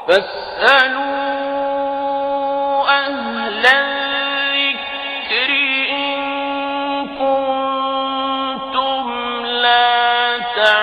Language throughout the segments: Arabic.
فاسألوا أهل الذكر إن كنتم لا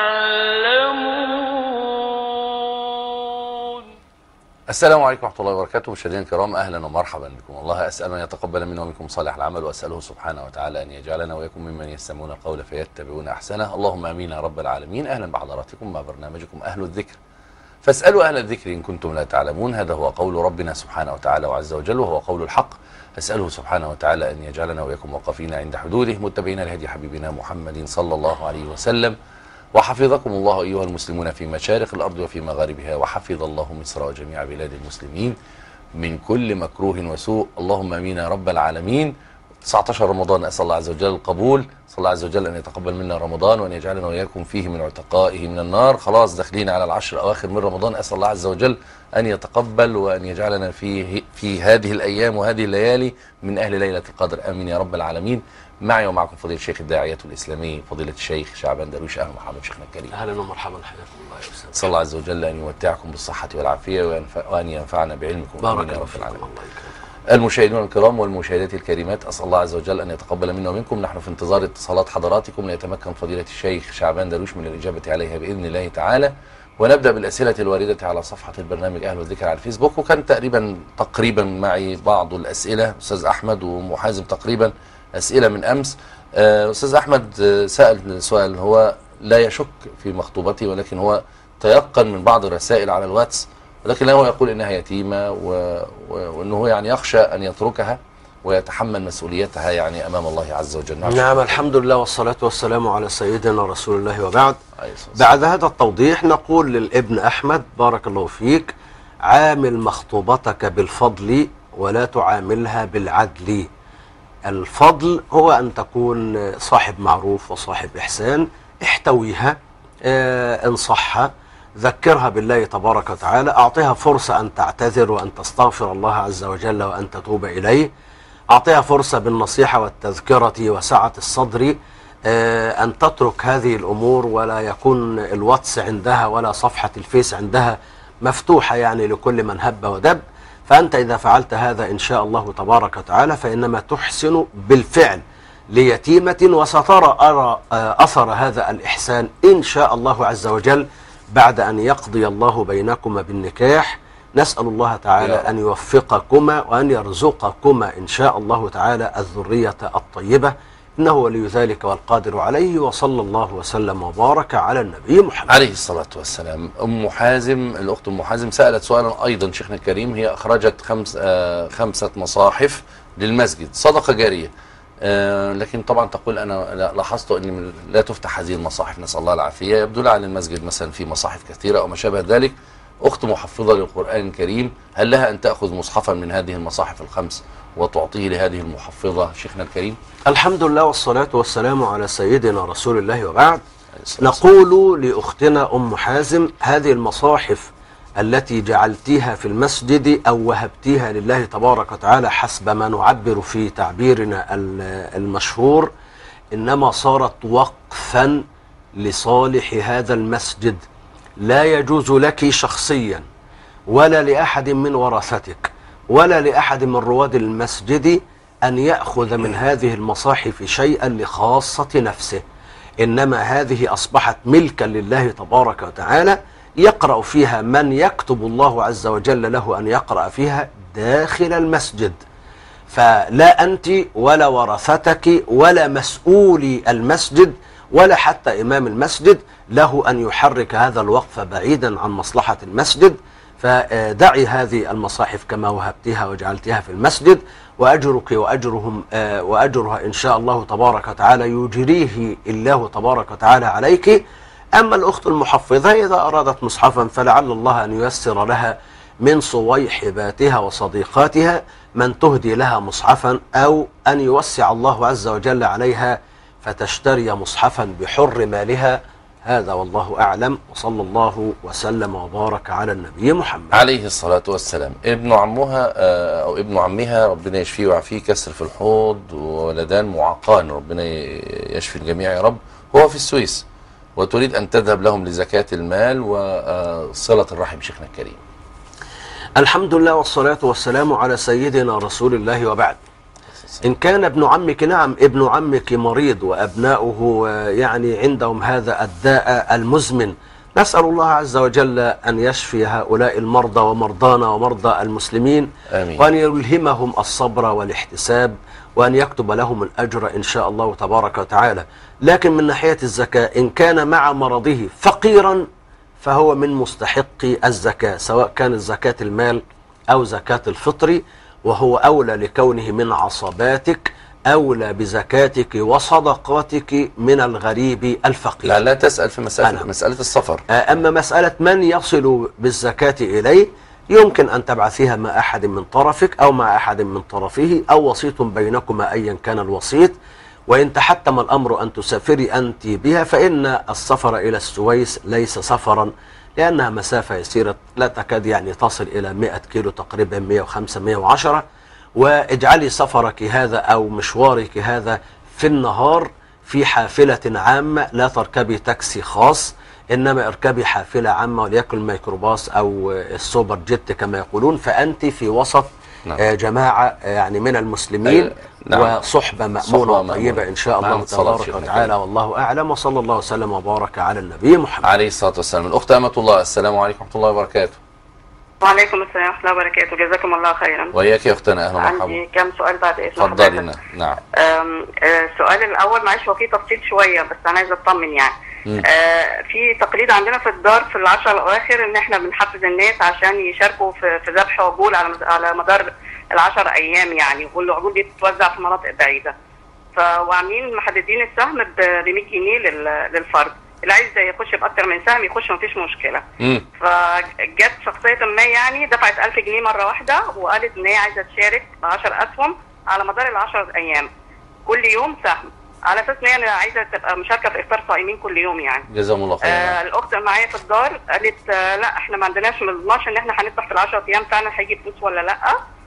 تعلمون. السلام عليكم ورحمة الله وبركاته. مشاهدينا الكرام، أهلا ومرحبا بكم. الله أسأل أن يتقبل منا ومنكم صالح العمل، وأسأله سبحانه وتعالى أن يجعلنا وإياكم ممن يستمعون القول فيتبعون أحسنه. اللهم آمين يا رب العالمين. أهلا بحضراتكم مع برنامجكم أهل الذكر، فاسألوا أهل الذكر إن كنتم لا تعلمون. هذا هو قول ربنا سبحانه وتعالى وعز وجل، وهو قول الحق. أسأله سبحانه وتعالى أن يجعلنا وإياكم واقفين عند حدوده، متبعين لهدي حبيبنا محمد صلى الله عليه وسلم. وحفظكم الله أيها المسلمون في مشارق الأرض وفي مغاربها، وحفظ الله مصر وجميع بلاد المسلمين من كل مكروه وسوء. اللهم امين يا رب العالمين. 19 رمضان، اسال الله عز وجل القبول، اسال الله عز وجل ان يتقبل منا رمضان وان يجعلنا واياكم فيه من عتقائه من النار. خلاص داخلين على العشر الاواخر من رمضان، اسال الله عز وجل ان يتقبل وان يجعلنا في هذه الايام وهذه الليالي من اهل ليله القدر، امين يا رب العالمين. معي ومعكم فضيله الشيخ الداعيه الاسلامي فضيله الشيخ شعبان درويش. اهلا ومرحبا شيخنا الكريم. اهلا ومرحبا، حياكم الله يا استاذ. اسال الله عز وجل ان يمتعكم بالصحه والعافيه وان ينفعنا بعلمكم، امين يا رب العالمين. المشاهدين الكرام والمشاهدات الكريمات، أسأل الله عز وجل أن يتقبل منا ومنكم. نحن في انتظار اتصالات حضراتكم ليتمكن فضيلة الشيخ شعبان درويش من الإجابة عليها بإذن الله تعالى. ونبدأ بالأسئلة الواردة على صفحة البرنامج أهل الذكر على الفيسبوك. وكان تقريبا معي بعض الأسئلة، أستاذ أحمد ومحازم تقريبا أسئلة من أمس. أستاذ أحمد سأل سؤال، هو لا يشك في مخطوبته ولكن هو تيقن من بعض الرسائل على الواتس، ولكن هو يقول إنها يتيمة وأنه يعني يخشى أن يتركها ويتحمل مسؤوليتها يعني أمام الله عز وجل. نعم، الحمد لله والصلاة والسلام على سيدنا رسول الله، وبعد. بعد هذا التوضيح نقول للابن أحمد بارك الله فيك: عامل مخطوبتك بالفضل ولا تعاملها بالعدل. الفضل هو أن تكون صاحب معروف وصاحب إحسان، احتويها، انصحها، ذكرها بالله تبارك وتعالى، أعطيها فرصة أن تعتذر وأن تستغفر الله عز وجل وأن تتوب إليه، أعطيها فرصة بالنصيحة والتذكرة وسعة الصدر أن تترك هذه الأمور، ولا يكون الواتس عندها ولا صفحة الفيس عندها مفتوحة يعني لكل من هب ودب. فأنت إذا فعلت هذا إن شاء الله تبارك وتعالى فإنما تحسن بالفعل ليتيمة، وسترى أثر هذا الإحسان إن شاء الله عز وجل بعد أن يقضي الله بينكما بالنكاح. نسأل الله تعالى أن يوفقكما وأن يرزقكما إن شاء الله تعالى الذرية الطيبة، إنه ولي ذلك والقادر عليه. وصلى الله وسلم وبارك على النبي محمد عليه الصلاة والسلام. أم حازم، الأخت أم حازم سألت سؤالا أيضا شيخنا الكريم. هي أخرجت 5 مصاحف للمسجد صدقة جارية، لكن طبعا تقول أنا لاحظت أن لا تفتح هذه المصاحف، نسأل الله العافية. يبدو لها عن المسجد مثلا في مصاحف كثيرة أو ما شابه ذلك. أخت محفظة للقرآن الكريم، هل لها أن تأخذ مصحفا من هذه المصاحف ال5 وتعطيه لهذه المحفظة شيخنا الكريم؟ الحمد لله والصلاة والسلام على سيدنا رسول الله، وبعد. نقول لأختنا أم حازم: هذه المصاحف التي جعلتيها في المسجد أو وهبتيها لله تبارك وتعالى حسب ما نعبر في تعبيرنا المشهور، إنما صارت وقفا لصالح هذا المسجد. لا يجوز لك شخصيا ولا لأحد من ورثتك ولا لأحد من رواد المسجد أن يأخذ من هذه المصاحف شيئا لخاصة نفسه، إنما هذه أصبحت ملكا لله تبارك وتعالى، يقرأ فيها من يكتب الله عز وجل له أن يقرأ فيها داخل المسجد. فلا أنت ولا ورثتك ولا مسؤولي المسجد ولا حتى إمام المسجد له أن يحرك هذا الوقف بعيدا عن مصلحة المسجد. فدعي هذه المصاحف كما وهبتها وجعلتها في المسجد، وأجرك وأجرها إن شاء الله تبارك وتعالى يجريه الله تبارك وتعالى عليك. أما الأخت المحفظة إذا أرادت مصحفا فلعل الله أن ييسر لها من صويحباتها وصديقاتها من تهدي لها مصحفا، أو أن يوسع الله عز وجل عليها فتشتري مصحفا بحر مالها. هذا والله أعلم، وصلى الله وسلم وبارك على النبي محمد عليه الصلاة والسلام. ابن عمها أو ابن عمها ربنا يشفيه ويعافيه، كسر في الحوض وولدان معاقان، ربنا يشفي الجميع يا رب. هو في السويس وتريد أن تذهب لهم لزكاة المال وصلة الرحم شيخنا الكريم. الحمد لله والصلاة والسلام على سيدنا رسول الله وبعد. إن كان ابن عمك، نعم ابن عمك مريض وأبناؤه يعني عندهم هذا الداء المزمن، نسأل الله عز وجل أن يشفي هؤلاء المرضى ومرضانا ومرضى المسلمين، آمين. وأن يلهمهم الصبر والاحتساب، وأن يكتب لهم الأجر إن شاء الله تبارك وتعالى. لكن من ناحية الزكاة، إن كان مع مرضه فقيرا فهو من مستحقي الزكاة، سواء كانت زكاة المال أو زكاة الفطر، وهو أولى لكونه من عصباتك، أولى بزكاتك وصدقاتك من الغريب الفقير. لا تسأل في مسألة السفر. أما مسألة من يصل بالزكاة إليه، يمكن أن تبعثيها مع أحد من طرفك أو مع أحد من طرفه أو وسيط بينكما أيا كان الوسيط. وإن تحتم الأمر أن تسافري أنت بها، فإن السفر إلى السويس ليس سفرا، لأنها مسافة يسيرة لا تكاد يعني تصل إلى 100 كيلو تقريبا، 105 110. واجعلي سفرك هذا أو مشوارك هذا في النهار في حافلة عامة، لا تركبي تاكسي خاص، إنما اركبي حافلة عامة، وليكن الميكروباص أو السوبر جيت كما يقولون، فأنت في وسط جماعة يعني من المسلمين، وصحبة مأمونة طيبة إن شاء الله تبارك وتعالى، والله أعلم. وصلى الله وسلم وبارك على النبي محمد عليه الصلاة والسلام. الأخت أمة الله، السلام عليكم ورحمة الله وبركاته. وعليكم السلام ورحمة الله وبركاته، جزاكم الله خيرا. وإياك يا أختنا، أهلا ومرحبا. عندي كم سؤال بعد إذن حضرتك. اتفضلي. نعم. السؤال الأول، معلش هو فيه تفصيل شوية بس أنا عايزة أطمن يعني. في تقليد عندنا في الدار في العشر الأواخر إن إحنا بنحفز الناس عشان يشاركوا في ذبح عجول على مدار ال10 أيام يعني، والعجول دي بتتوزع في مناطق بعيدة. وعاملين محددين السهم ب 100 جنيه للفرد، اللي عايز يخش بأكتر من سهم يخش مفيش مشكلة. فجت شخصية ما يعني دفعت 1000 جنيه مرة واحدة، وقالت إن هي عايزة تشارك ب10 أسهم على مدار ال10 أيام، كل يوم سهم، على أساس إن هي عايزة تبقى مشاركة في إفطار صائمين كل يوم يعني. جزاهم الله خير. الأخت معايا في الدار قالت لا إحنا ما عندناش، ما نضمنش إن إحنا هنذبح في ال10 أيام فعلا هيجي فلوس ولا لأ،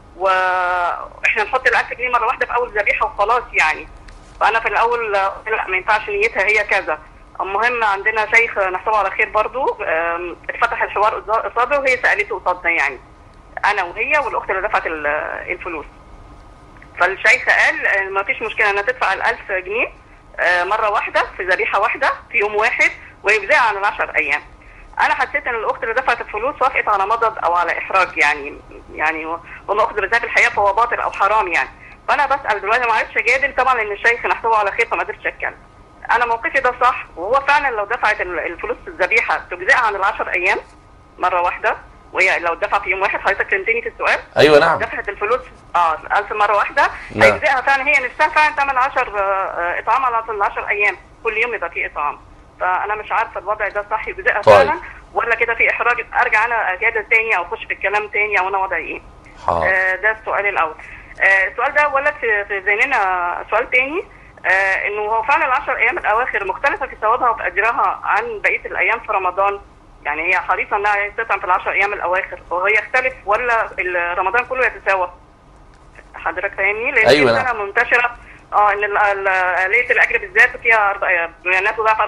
وإحنا نحط ال1000 جنيه مرة واحدة في أول ذبيحة وخلاص يعني. فأنا في الأول لا، ما ينفعش نيتها هي كذا. المهم عندنا شيخ نحسبه على خير برضو، اتفتح الحوار قصادها وهي سألته قصادنا يعني، أنا وهي والأخت اللي دفعت الفلوس. فالشيخ قال ما فيش مشكلة أنها تدفع ال1000 جنيه مرة واحدة في ذبيحة واحدة في يوم واحد، ويجزئها عن ال10 أيام. أنا حسيت إن الأخت اللي دفعت الفلوس وافقت على مضض أو على إحراج يعني وما أخذ بالذات الحياة فهو باطل أو حرام يعني. فأنا بسأل دلوقتي، ما عرفتش أجادل طبعا لأن الشيخ نحسبه على خير فما قدرتش أتكلم. أنا موقفي ده صح، وهو فعلا لو دفعت الفلوس في الذبيحة تجزئها عن ال10 أيام مرة واحدة، وهي لو دفع في يوم واحد. حضرتك فهمتني في السؤال؟ أيوة نعم. دفعت الفلوس 1000 مرة واحدة، هيجزئها فعلا، هي نفسها فعلا تعمل 10 إطعام على ال10 أيام، كل يوم يبقى فيه إطعام. فأنا مش عارفة الوضع ده صح يجزئها فعلا ولا كده في إحراج، أرجع أنا أجادل تاني أو أخش في الكلام تاني، أو أنا وضعي إيه؟ ده السؤال الأول. السؤال ده ولد في ذهننا سؤال تاني، انه هو فعلا ال10 ايام الاواخر مختلفه في ثوابها وفي اجرها عن بقيه الايام في رمضان، يعني هي حريصه انها تطعم في ال10 ايام الاواخر، وهو يختلف ولا رمضان كله يتساوى؟ حضرتك فاهمني؟ لان أيوة السنه منتشره ان ليله الاجر بالذات فيها ناس ضعف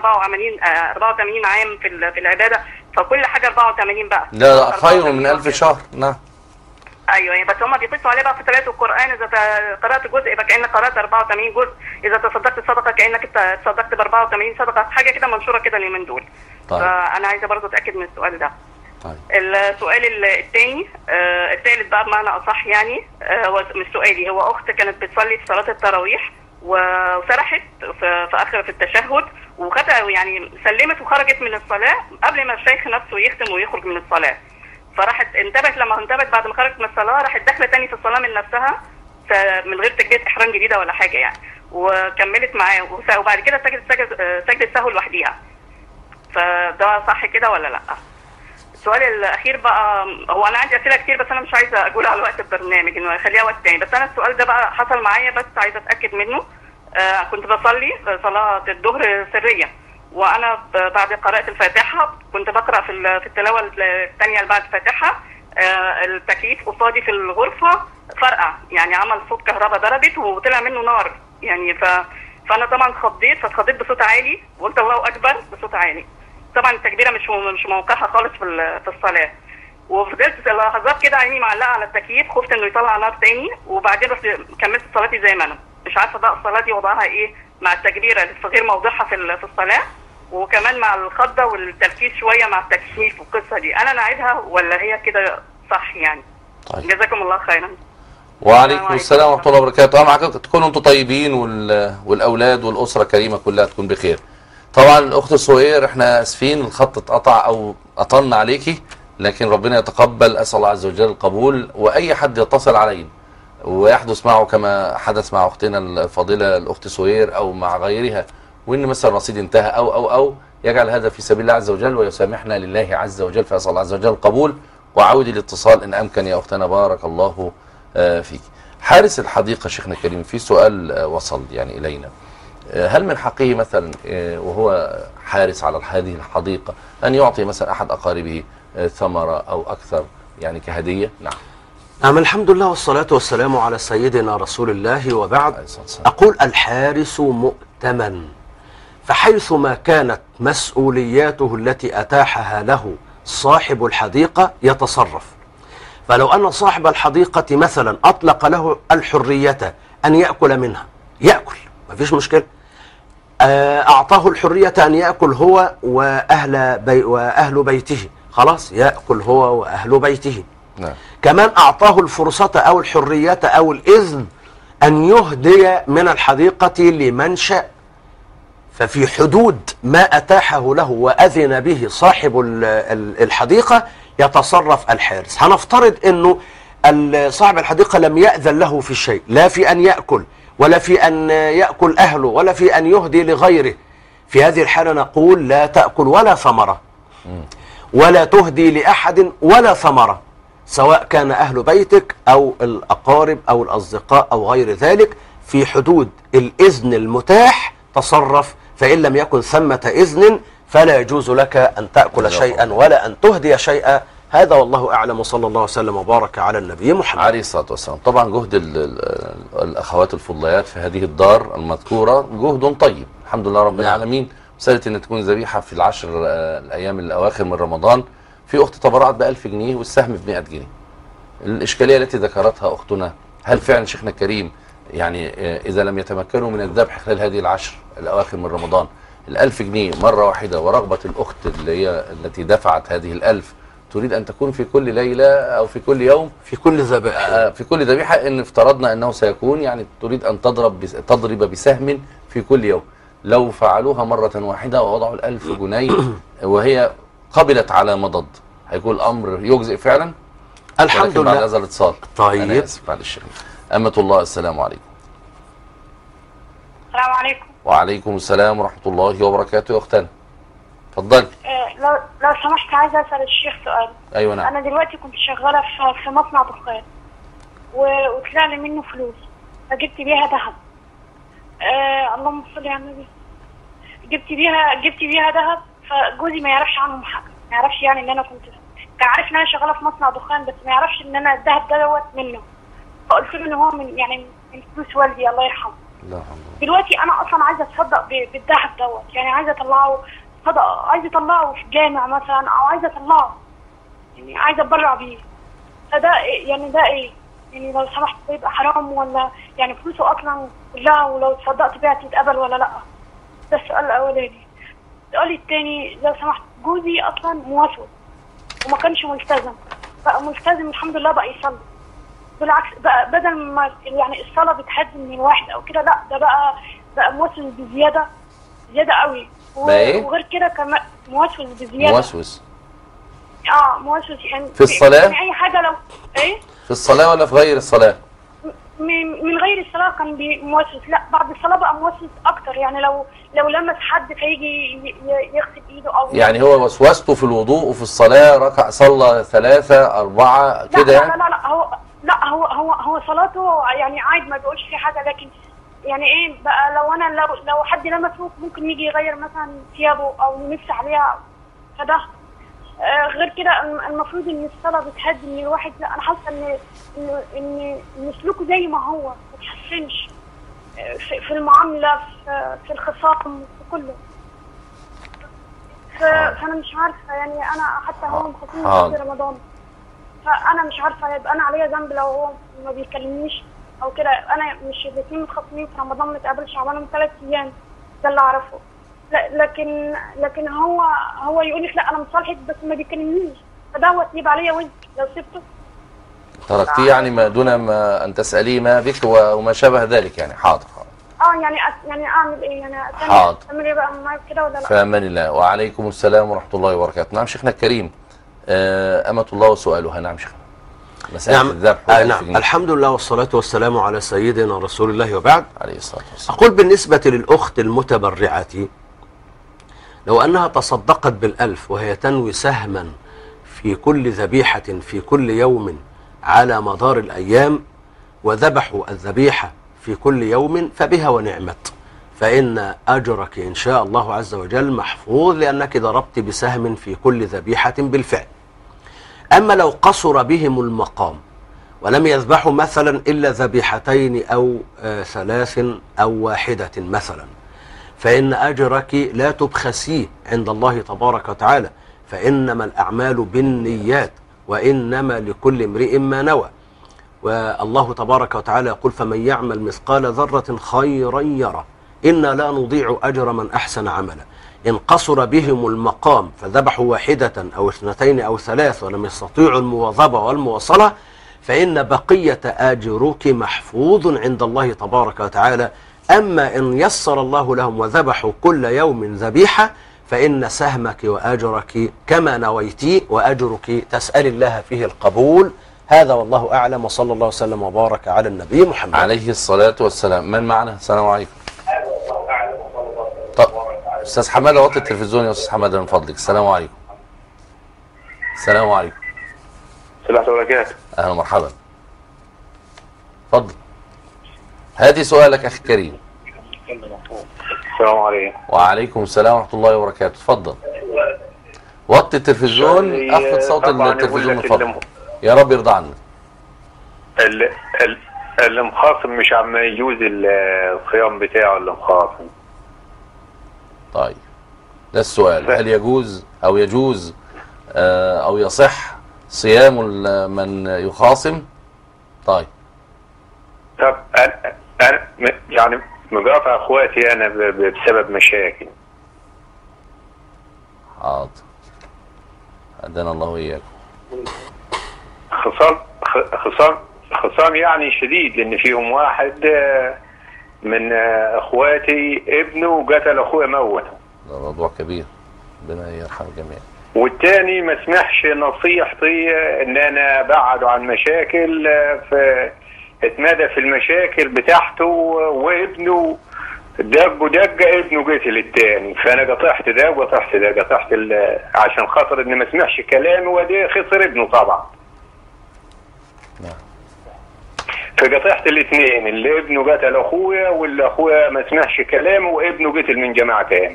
84 عام في العباده، فكل حاجه 84 بقى. لا خير من 1000 شهر. نعم. ايوه، بس هم بيقيسوا عليه بقى في قراءة القرآن، اذا قرأت جزء يبقى كأنك قرأت 84 جزء، اذا تصدقت صدقة كأنك تصدقت ب 84 صدقة، حاجة كده منشورة كده اليومين دول. فأنا عايزة برضه أتأكد من السؤال ده. السؤال الثاني الثالث بقى بمعنى أصح يعني، هو مش سؤالي، هو أخت كانت بتصلي في صلاة التراويح وسرحت في التشهد، وخدها يعني سلمت وخرجت من الصلاة قبل ما الشيخ نفسه يختم ويخرج من الصلاة. فراحت لما انتبهت بعد ما خرجت من الصلاه، راحت داخله تاني في الصلاه من نفسها من غير تكبيره احرام جديده ولا حاجه يعني، وكملت معاه، وبعد كده سجدت سهو لوحديها. فده صح كده ولا لا؟ السؤال الاخير بقى، هو انا عندي اسئله كتير بس انا مش عايزه اقول على وقت البرنامج، انه يخليها وقت تاني، بس انا السؤال ده بقى حصل معايا بس عايزه اتاكد منه. كنت بصلي صلاه الظهر سريه، وانا بعد قراءة الفاتحة كنت بقرأ في التلاوة الثانية اللي بعد الفاتحة، التكييف قصادي في الغرفة فرقع، يعني عمل صوت كهرباء ضربت وطلع منه نار يعني، فانا طبعا فاتخضيت بصوت عالي وقلت الله اكبر بصوت عالي. طبعا التكبيرة مش موقعها خالص في الصلاة. وفضلت لحظات كده عيني معلقه على التكييف، خفت انه يطلع نار تاني، وبعدين بس كملت صلاتي زي ما انا. مش عارفه بقى الصلاه دي وضعها ايه مع التكبيره في غير موضعها في الصلاه، وكمان مع الخضه والتركيز شويه مع التكييف والقصه دي، انا نعيدها ولا هي كده صح يعني؟ طيب. جزاكم الله خيرا. وعليكم السلام ورحمه الله وبركاته. معاك تكونوا انتم طيبين والاولاد والاسره كريمه كلها تكون بخير. طبعا الاخت سهير احنا اسفين الخط اتقطع او قطلنا عليكي، لكن ربنا يتقبل، اسال الله عز وجل القبول. واي حد يتصل علينا ويحدث معه كما حدث مع اختنا الفاضله الاخت سهير او مع غيرها، وان مثلا الرصيد انتهى او يجعل هذا في سبيل الله عز وجل ويسامحنا لله عز وجل، فاسال الله عز وجل القبول. وعودي الاتصال ان امكن يا اختنا، بارك الله فيك. حارس الحديقه شيخنا الكريم، في سؤال وصل يعني الينا، هل من حقه مثلا وهو حارس على هذه الحديقه ان يعطي مثلا احد اقاربه ثمره او اكثر يعني كهديه؟ نعم. الحمد لله والصلاة والسلام على سيدنا رسول الله، وبعد. أقول الحارس مؤتمن، فحيث ما كانت مسؤولياته التي أتاحها له صاحب الحديقة يتصرف. فلو أن صاحب الحديقة مثلا أطلق له الحرية أن يأكل منها يأكل، ما فيش مشكلة. أعطاه الحرية أن يأكل هو وأهل بيته، خلاص يأكل هو وأهل بيته. نعم. كمان أعطاه الفرصة أو الحرية أو الإذن أن يهدي من الحديقة لمن شاء، ففي حدود ما أتاحه له وأذن به صاحب الحديقة يتصرف الحارس. هنفترض أنه صاحب الحديقة لم يأذن له في شيء، لا في أن يأكل ولا في أن يأكل أهله ولا في أن يهدي لغيره. في هذه الحالة نقول لا تأكل ولا ثمرة ولا تهدي لأحد ولا ثمرة، سواء كان أهل بيتك أو الأقارب أو الأصدقاء أو غير ذلك. في حدود الإذن المتاح تصرف، فإن لم يكن ثمة إذن فلا يجوز لك أن تأكل شيئا ولا أن تهدي شيئا. هذا والله أعلم، وصلى الله وسلم وبارك على النبي محمد عليه الصلاة والسلام. طبعا جهد الأخوات الفضليات في هذه الدار المذكورة جهد طيب الحمد لله رب العالمين. مسألة أن تكون ذبيحة في العشر الأيام الأواخر من رمضان، في أخت تبرعت ب1000 جنيه والسهم ب100 جنيه. الإشكالية التي ذكرتها أختنا، هل فعلا شيخنا الكريم يعني إذا لم يتمكنوا من الذبح خلال هذه العشر الأواخر من رمضان ال1000 جنيه مرة واحدة، ورغبة الأخت التي دفعت هذه ال1000 تريد أن تكون في كل ليلة أو في كل يوم في كل ذبيحة في كل ذبيحة، إن افترضنا أنه سيكون يعني تريد أن تضرب بسهم في كل يوم، لو فعلوها مرة واحدة ووضعوا ال1000 جنيه وهي قبلت على مضض، هيكون الأمر يجزئ فعلا؟ الحمد لله. بعد هذا الاتصال طيب أنا آسف بعد الشيخ. أمة الله، السلام عليكم. السلام عليكم. وعليكم السلام ورحمة الله وبركاته. يا أختنا اتفضلي. لو سمحت عايزه اسال الشيخ سؤال. ايوه نعم. انا دلوقتي كنت شغاله في مصنع دخان وطلع لي منه فلوس، فجبت بيها ذهب. اللهم صل على النبي. جبت بيها ذهب، فجوزي ما يعرفش عنهم حاجه، ما يعرفش يعني ان انا كان عارف ان انا شغاله في مصنع دخان، بس ما يعرفش ان انا الذهب دوت منه. فقلت له ان هو من فلوس والدي الله يرحمه. لا الحمد لله. دلوقتي انا اصلا عايزه اتصدق بالذهب دوت، يعني عايزه اطلعه صدقه، عايزه اطلعه في جامع مثلا، او عايزه اطلعه يعني عايزه اتبرع بيه. فده يعني ده ايه؟ يعني لو سمحت ده يبقى حرام ولا يعني فلوسه اصلا كلها ولو اتصدقت بيها تتقبل ولا لا؟ ده السؤال الاولاني. السؤال الثاني لو سمحت، جوزي اصلا موسوس وما كانش ملتزم، بقى ملتزم الحمد لله، بقى يصلي. بالعكس بقى بدل ما يعني الصلاه بتحد من الواحد او كده، لا ده بقى موسوس بزياده قوي. وغير كده كمان موسوس بزياده. موسوس موسوس يعني في الصلاه؟ يعني اي حاجه لو ايه في الصلاه ولا في غير الصلاه؟ من غير الصلاه كان موسوس، لا بعد الصلاه بقى موسوس اكتر، يعني لو لمس حد فيجي يغسل ايده او يعني هو وسوسته في الوضوء وفي الصلاه، ركع صلى 3 4 كده يعني؟ هو صلاته يعني عادي ما بيقولش في حاجه، لكن يعني ايه بقى لو حد لمسه ممكن يجي يغير مثلا ثيابه او يمس عليها، فده غير كده المفروض ان الصلاه بتهدي من الواحد. لا انا حاسه ان سلوكه زي ما هو ما تحسنش في المعامله، في الخصام، في كله. فانا مش عارفه يعني، انا حتى هو مخصصين في رمضان فانا مش عارفه هيبقى انا عليا ذنب لو هو ما بيكلمنيش او كده. انا مش الاثنين متخاصمين في رمضان، ما اتقابلش عمالهم 3 ايام، ده اللي اعرفه. لكن هو يقول لك لا انا مصالحك بس ما بيكلمنيش، فدوت يبقى عليا وزر لو سبته. تركتيه يعني ما دون ما ان تساليه ما بك وما شابه ذلك يعني. حاضر. يعني اعمل ايه يعني؟ حاضر. اعمل ايه بقى معاك كده ولا لا؟ في امان الله. وعليكم السلام ورحمه الله وبركاته. نعم شيخنا الكريم. أمة الله وسؤالها. نعم شيخنا. مسألة الذبح. نعم. الحمد لله والصلاة والسلام على سيدنا رسول الله وبعد. عليه الصلاة والسلام. أقول بالنسبة للأخت المتبرعة لو أنها تصدقت بالألف وهي تنوي سهما في كل ذبيحة في كل يوم على مدار الأيام، وذبحوا الذبيحة في كل يوم فبها ونعمت، فإن أجرك إن شاء الله عز وجل محفوظ، لأنك ضربت بسهم في كل ذبيحة بالفعل. أما لو قصر بهم المقام ولم يذبحوا مثلا إلا ذبيحتين أو 3 أو 1 مثلا، فإن أجرك لا تبخسيه عند الله تبارك وتعالى، فإنما الأعمال بالنيات وإنما لكل امرئ ما نوى. والله تبارك وتعالى يقول فمن يعمل مثقال ذرة خيرا يره إنا لا نضيع أجر من أحسن عملا. إن قصر بهم المقام فذبحوا 1 أو 2 أو 3 ولم يستطيعوا المواظبة والمواصلة، فإن بقية آجرك محفوظ عند الله تبارك وتعالى. أما إن يسر الله لهم وذبحوا كل يوم ذبيحة فإن سهمك وأجرك كما نويتي، وأجرك تسأل الله فيه القبول. هذا والله أعلم، وصلى الله وسلم وبارك على النبي محمد عليه الصلاة والسلام. من معنا؟ السلام عليكم. طب أستاذ حمادة وطي التلفزيون يا أستاذ حمادة من فضلك. السلام عليكم. السلام عليكم. السلام عليكم وبركاته. أهلا ومرحبا. اتفضل. هاتي سؤالك أخي الكريم. السلام عليكم. وعليكم السلام ورحمة الله وبركاته. اتفضل. وطي التلفزيون، أخفض صوت التلفزيون من فضلك. يا رب يرضى عنك. اللي مخاصم مش عم يجوز الصيام بتاعه اللي مخاصم. طيب ده السؤال، هل يجوز أو يجوز أو يصح صيام من يخاصم؟ طيب أنا يعني مقاطع أخواتي أنا بسبب مشاكل. حاضر. هدانا الله وإياكم. خصام يعني شديد، لأن فيهم واحد من أخواتي ابنه قتل أخوه موته. ده موضوع كبير، ربنا يرحم الجميع. والتاني ما سمحش نصيحتي ان انا ابعده عن مشاكل، اتمدى في المشاكل بتاعته، وابنه دق ابنه قتل التاني، فانا قطعت ده وقطعت ده، قطعت عشان خاطر ان ما سمحش كلامي، وده خسر ابنه طبعا. نعم. فقطعت الاثنين، اللي ابنه قتل اخويا واللي اخويا ما سمحش كلامه وابنه قتل من جماعه تاني.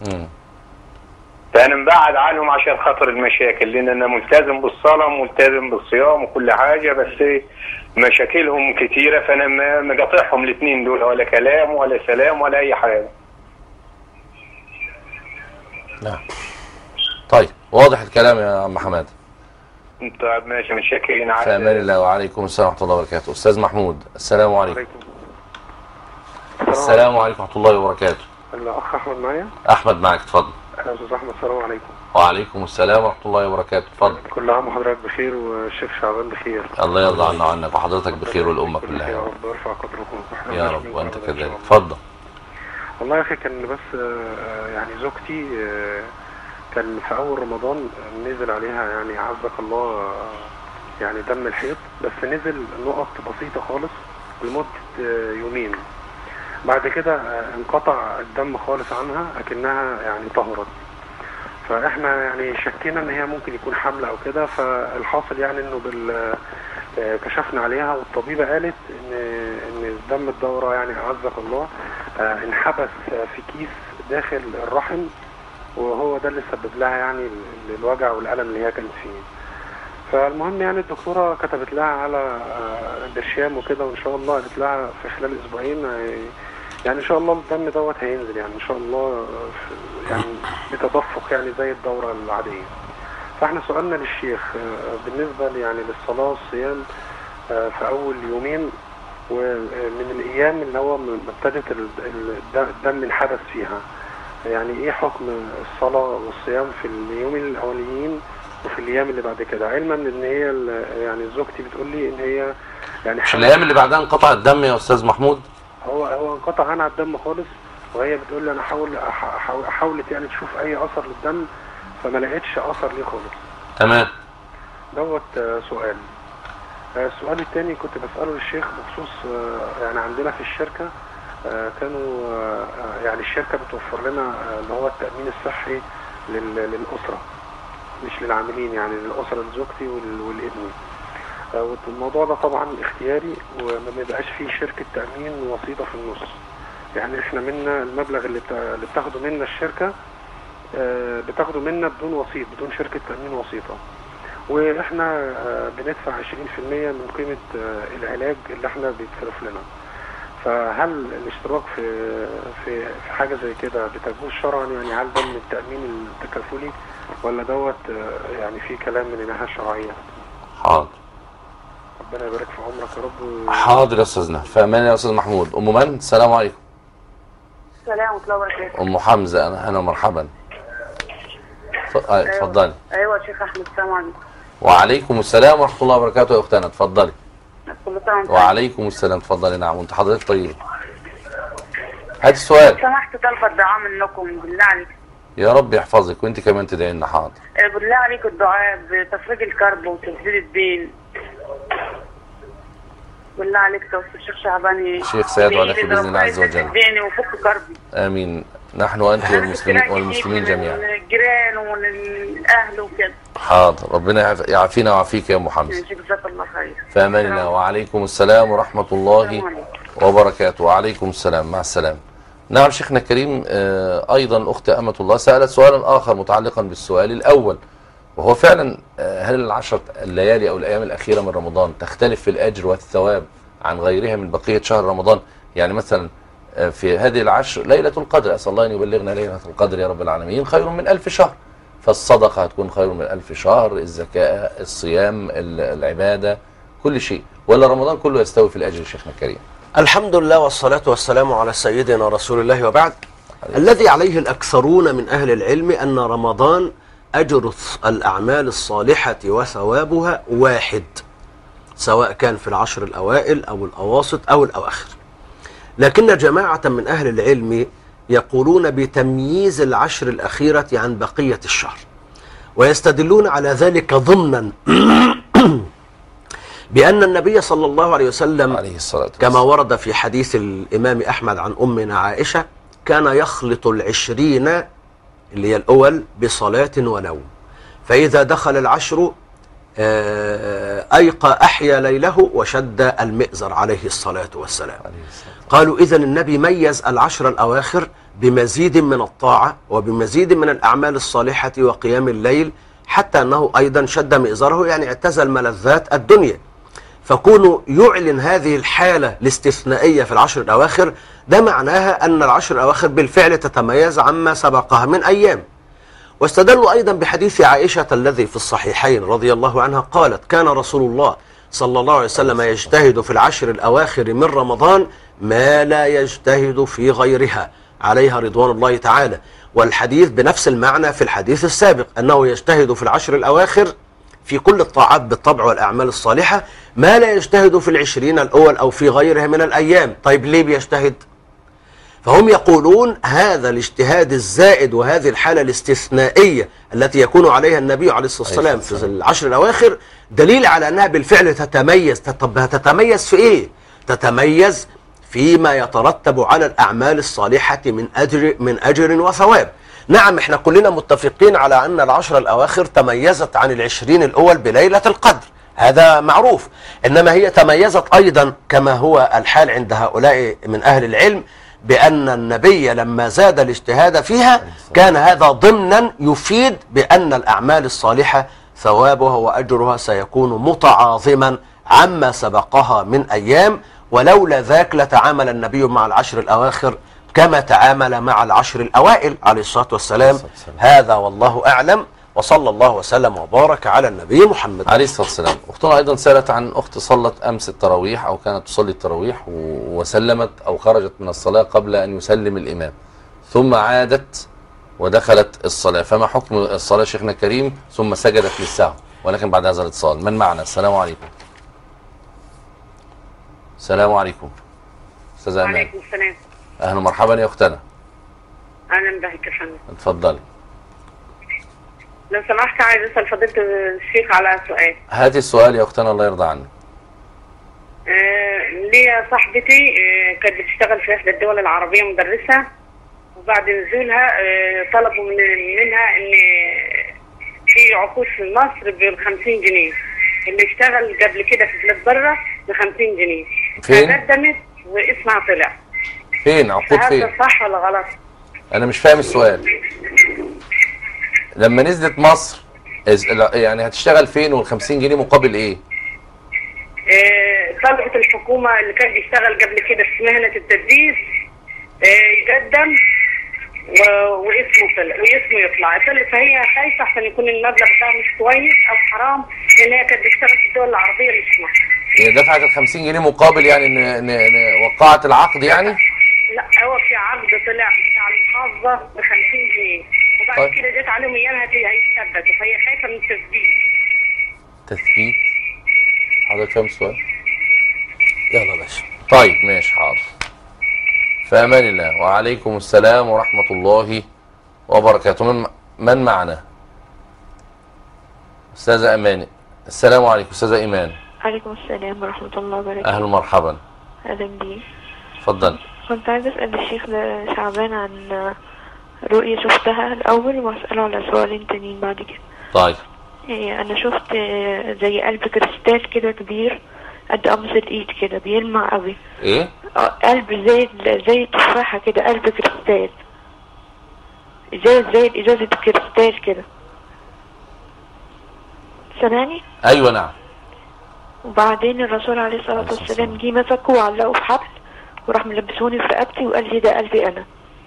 فأنا مبعد عنهم عشان خاطر المشاكل، لأن أنا ملتزم بالصلاة وملتزم بالصيام وكل حاجة، بس مشاكلهم كتيرة، فأنا مقاطعهم الاثنين دول، ولا كلام ولا سلام ولا أي حاجة. نعم. طيب واضح الكلام يا عم حماد. طيب ماشي، متشكرين. في أمان الله. وعليكم السلام ورحمة الله وبركاته. أستاذ محمود. السلام عليكم. السلام عليكم ورحمة الله وبركاته. الأخ أحمد معايا؟ أحمد معك، اتفضل. أستاذ أحمد السلام عليكم. وعليكم السلام ورحمة الله وبركاته. اتفضل. كل عام وحضرتك بخير والشيخ شعبان بخير. الله يرضى عنا وعنك، وحضرتك بخير والأمة كلها يا رب. ارفع قدركم يا رب، وأنت كذلك. اتفضل. والله يا أخي كان بس يعني زوجتي كان في أول رمضان نزل عليها يعني عزك الله يعني دم الحيض، بس نزل نقط بسيطة خالص لمدة يومين. بعد كده انقطع الدم خالص عنها اكنها يعني طهرت. فاحنا يعني شكينا ان هي ممكن يكون حمل او كده، فالحاصل يعني انه كشفنا عليها، والطبيبه قالت ان دم الدوره يعني اعزك الله انحبس في كيس داخل الرحم، وهو ده اللي سبب لها يعني الوجع والالم اللي هي كانت فيه. فالمهم يعني الدكتوره كتبت لها على برشام وكده، وان شاء الله قالت لها في خلال اسبوعين يعني ان شاء الله الدم دوت هينزل يعني ان شاء الله يعني بتدفق يعني زي الدورة العادية. فاحنا سؤالنا للشيخ بالنسبة يعني للصلاة والصيام في أول يومين ومن الأيام اللي هو ابتدت الدم انحبس فيها، يعني إيه حكم الصلاة والصيام في اليومين الأوليين وفي الأيام اللي بعد كده، علما إن هي يعني زوجتي بتقول لي إن هي يعني مش الأيام اللي بعدها انقطع الدم يا أستاذ محمود؟ هو انقطع عنها الدم خالص، وهي بتقول لي أنا حاولت يعني تشوف أي أثر للدم فما لقيتش أثر ليه خالص. تمام. دوت سؤال. السؤال الثاني كنت بسأله للشيخ بخصوص يعني عندنا في الشركة كانوا يعني الشركة بتوفر لنا اللي هو التأمين الصحي للأسرة مش للعاملين، يعني للأسرة لزوجتي والابن. والموضوع ده طبعا اختياري وما بيبقاش فيه شركة تأمين وسيطة في النص، يعني احنا منا المبلغ اللي بتاخده منا الشركة بتاخده منا بدون وسيط، بدون شركة تأمين وسيطة، واحنا بندفع 20% من قيمة العلاج اللي احنا بيتصرف لنا. فهل الاشتراك في حاجة زي كده بتجوز شرعا؟ يعني هل ده من التأمين التكافلي ولا دوت يعني في كلام من الناحية الشرعية؟ حاضر. ربنا يبارك في عمرك يا رب. حاضر يا استاذنا، في امان يا استاذ محمود. ام من؟ السلام عليكم. السلام ورحمة الله وبركاته. ام حمزه، انا مرحبا. اتفضلي. ايوه يا شيخ احمد، السلام عليكم. وعليكم السلام ورحمه الله وبركاته يا اختنا، اتفضلي. كل سنه وانت وعليكم السلام، اتفضلي. نعم، وانت حضرتك طيب. هات السؤال. سمحت طالبه الدعاء منكم بالله عليك. يا رب يحفظك وانت كمان تدعي لنا. حاضر. بالله عليك الدعاء بتفريج الكرب وتسديد الدين. بالله عليك توفي الشيخ شعباني. الشيخ سيد وعلى خير باذن الله عز وجل. الدين وفك كربي. امين. نحن وانت والمسلمين جميعا. من الجيران ومن الاهل وكده. حاضر، ربنا يعافينا ويعافيك يا ام حمزه. جزاك الله خير. في امان الله. وعليكم السلام ورحمه الله وبركاته. وعليكم السلام، مع السلامه. نعم شيخنا الكريم، ايضا اختي امه الله سالت سؤالا اخر متعلقا بالسؤال الاول، وهو فعلا هل العشرة الليالي او الايام الاخيره من رمضان تختلف في الاجر والثواب عن غيرها من بقيه شهر رمضان؟ يعني مثلا في هذه العشر ليله القدر، اسال الله ان يبلغنا ليله القدر يا رب العالمين، خير من 1000 شهر، فالصدقه هتكون خير من 1000 شهر، الزكاه، الصيام، العباده، كل شيء، ولا رمضان كله يستوي في الاجر شيخنا الكريم؟ الحمد لله والصلاة والسلام على سيدنا رسول الله وبعد. الذي عليه الأكثرون من أهل العلم أن رمضان أجر الأعمال الصالحة وثوابها واحد، سواء كان في العشر الأوائل أو الأواسط أو الأواخر. لكن جماعة من أهل العلم يقولون بتمييز العشر الأخيرة عن بقية الشهر، ويستدلون على ذلك ضمنا بأن النبي صلى الله عليه وسلم عليه الصلاة والسلام كما ورد في حديث الإمام أحمد عن أمنا عائشة كان يخلط 20 اللي هي الأول بصلاة ونوم، فإذا دخل العشر أيقى أحيا ليله وشد المئزر عليه الصلاة والسلام. قالوا إذن النبي ميز العشر الأواخر بمزيد من الطاعة وبمزيد من الأعمال الصالحة وقيام الليل، حتى أنه أيضا شد مئزره، يعني اعتزل ملذات الدنيا. فكونه يعلن هذه الحالة الاستثنائية في العشر الأواخر ده معناها أن العشر الأواخر بالفعل تتميز عما سبقها من أيام. واستدلوا أيضا بحديث عائشة الذي في الصحيحين رضي الله عنها قالت كان رسول الله صلى الله عليه وسلم يجتهد في العشر الأواخر من رمضان ما لا يجتهد في غيرها عليها رضوان الله تعالى. والحديث بنفس المعنى في الحديث السابق أنه يجتهد في العشر الأواخر في كل الطاعات بالطبع والأعمال الصالحة ما لا يجتهد في 20 الأول أو في غيرها من الأيام. طيب ليه بيجتهد؟ فهم يقولون هذا الاجتهاد الزائد وهذه الحالة الاستثنائية التي يكون عليها النبي عليه الصلاة والسلام في العشر الأواخر دليل على أنها بالفعل تتميز. طب هتتميز في إيه؟ تتميز فيما يترتب على الأعمال الصالحة من أجر وثواب. نعم احنا كلنا متفقين على أن العشر الأواخر تميزت عن 20 الأول بليلة القدر، هذا معروف. إنما هي تميزت أيضا كما هو الحال عند هؤلاء من أهل العلم بأن النبي لما زاد الاجتهاد فيها كان هذا ضمنا يفيد بأن الأعمال الصالحة ثوابها وأجرها سيكون متعاظما عما سبقها من أيام، ولولا ذاك لتعامل النبي مع العشر الأواخر كما تعامل مع العشر الأوائل عليه الصلاة والسلام. هذا والله أعلم، وصلى الله وسلم وبارك على النبي محمد عليه الصلاة والسلام. أختنا أيضا سألت عن أخت صلت أمس التراويح أو كانت تصلي التراويح وسلمت أو خرجت من الصلاة قبل أن يسلم الإمام، ثم عادت ودخلت الصلاة، فما حكم الصلاة شيخنا الكريم؟ ثم سجدت للسهو، ولكن بعد هذا الاتصال. من معنا؟ السلام عليكم. السلام عليكم أستاذة أمان. وعليكم السلام. أهلا ومرحبا يا أختنا. اهلا بك يا فندم. اتفضلي. لو سمحت عايز اسال فضيله الشيخ على سؤال. هاتي السؤال يا أختنا الله يرضى عنك. ليا صاحبتي كانت بتشتغل في احدى الدول العربيه مدرسه، وبعد نزولها طلبوا منها ان في عقود في مصر ب 50 جنيه، اللي اشتغل قبل كده في بلاد بره ب 50 جنيه. فين؟ فقدمت واسمها طلع. فين عقود فين؟ هل ده صح ولا غلط؟ أنا مش فاهم السؤال. لما نزلت مصر يعني هتشتغل فين وال 50 جنيه مقابل إيه؟ طلبت الحكومة اللي كان بيشتغل قبل كده في مهنة التدريس يقدم واسمه طلع واسمه يطلع، فهي خايفة عشان يكون المبلغ بتاعها مش كويس أو حرام، لأن هي كانت بتشتغل في الدول العربية مش مصر. هي دفعت ال 50 جنيه مقابل يعني إن وقعت العقد يعني؟ لا، هو في عقد طلع بتاع المحافظة ب 50 جنيه، وبعد طيب. كده جت عليهم أيامها هيثبتوا، فهي خايفة من التثبيت. تثبيت؟ حضرتك فاهم السؤال؟ يلا باشا. طيب ماشي حاضر. في امان الله. وعليكم السلام ورحمة الله وبركاته. من معنا؟ استاذة امان. السلام عليكم استاذة ايمان. عليكم السلام ورحمة الله وبركاته. اهلا ومرحبا. اهلا بيك. اتفضل. كنت عايزة اسأل الشيخ شعبان عن رؤية شفتها الاول، واسأله على سؤالين تانيين بعد كده. طيب. انا شفت زي قلب كريستال كده كبير قد قمص الايد كده، بيلمع قوي. ايه؟ قلب زي التفاحة كده، قلب كريستال زي ازازة كريستال كده. سامعني؟ ايوه نعم. وبعدين الرسول عليه الصلاة والسلام جه مسكه وعلقه في حبل وراح ملبسوني في رقبتي وقال لي ده قلبي انا.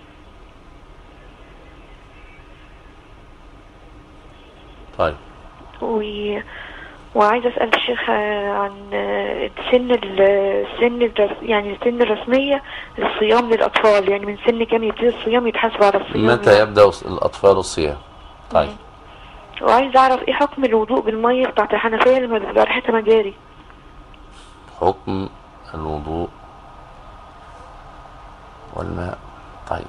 طيب. وعايزه اسال الشيخ عن السن الرسميه للصيام للاطفال، يعني من سن كام يبتدي الصيام يتحاسبوا على الصيام؟ متى يبدا الاطفال الصيام؟ طيب. وعايزه اعرف ايه حكم الوضوء بالميه بتاعت الحنفيه لما بيبقى ريحتها مجاري؟ حكم الوضوء والماء. طيب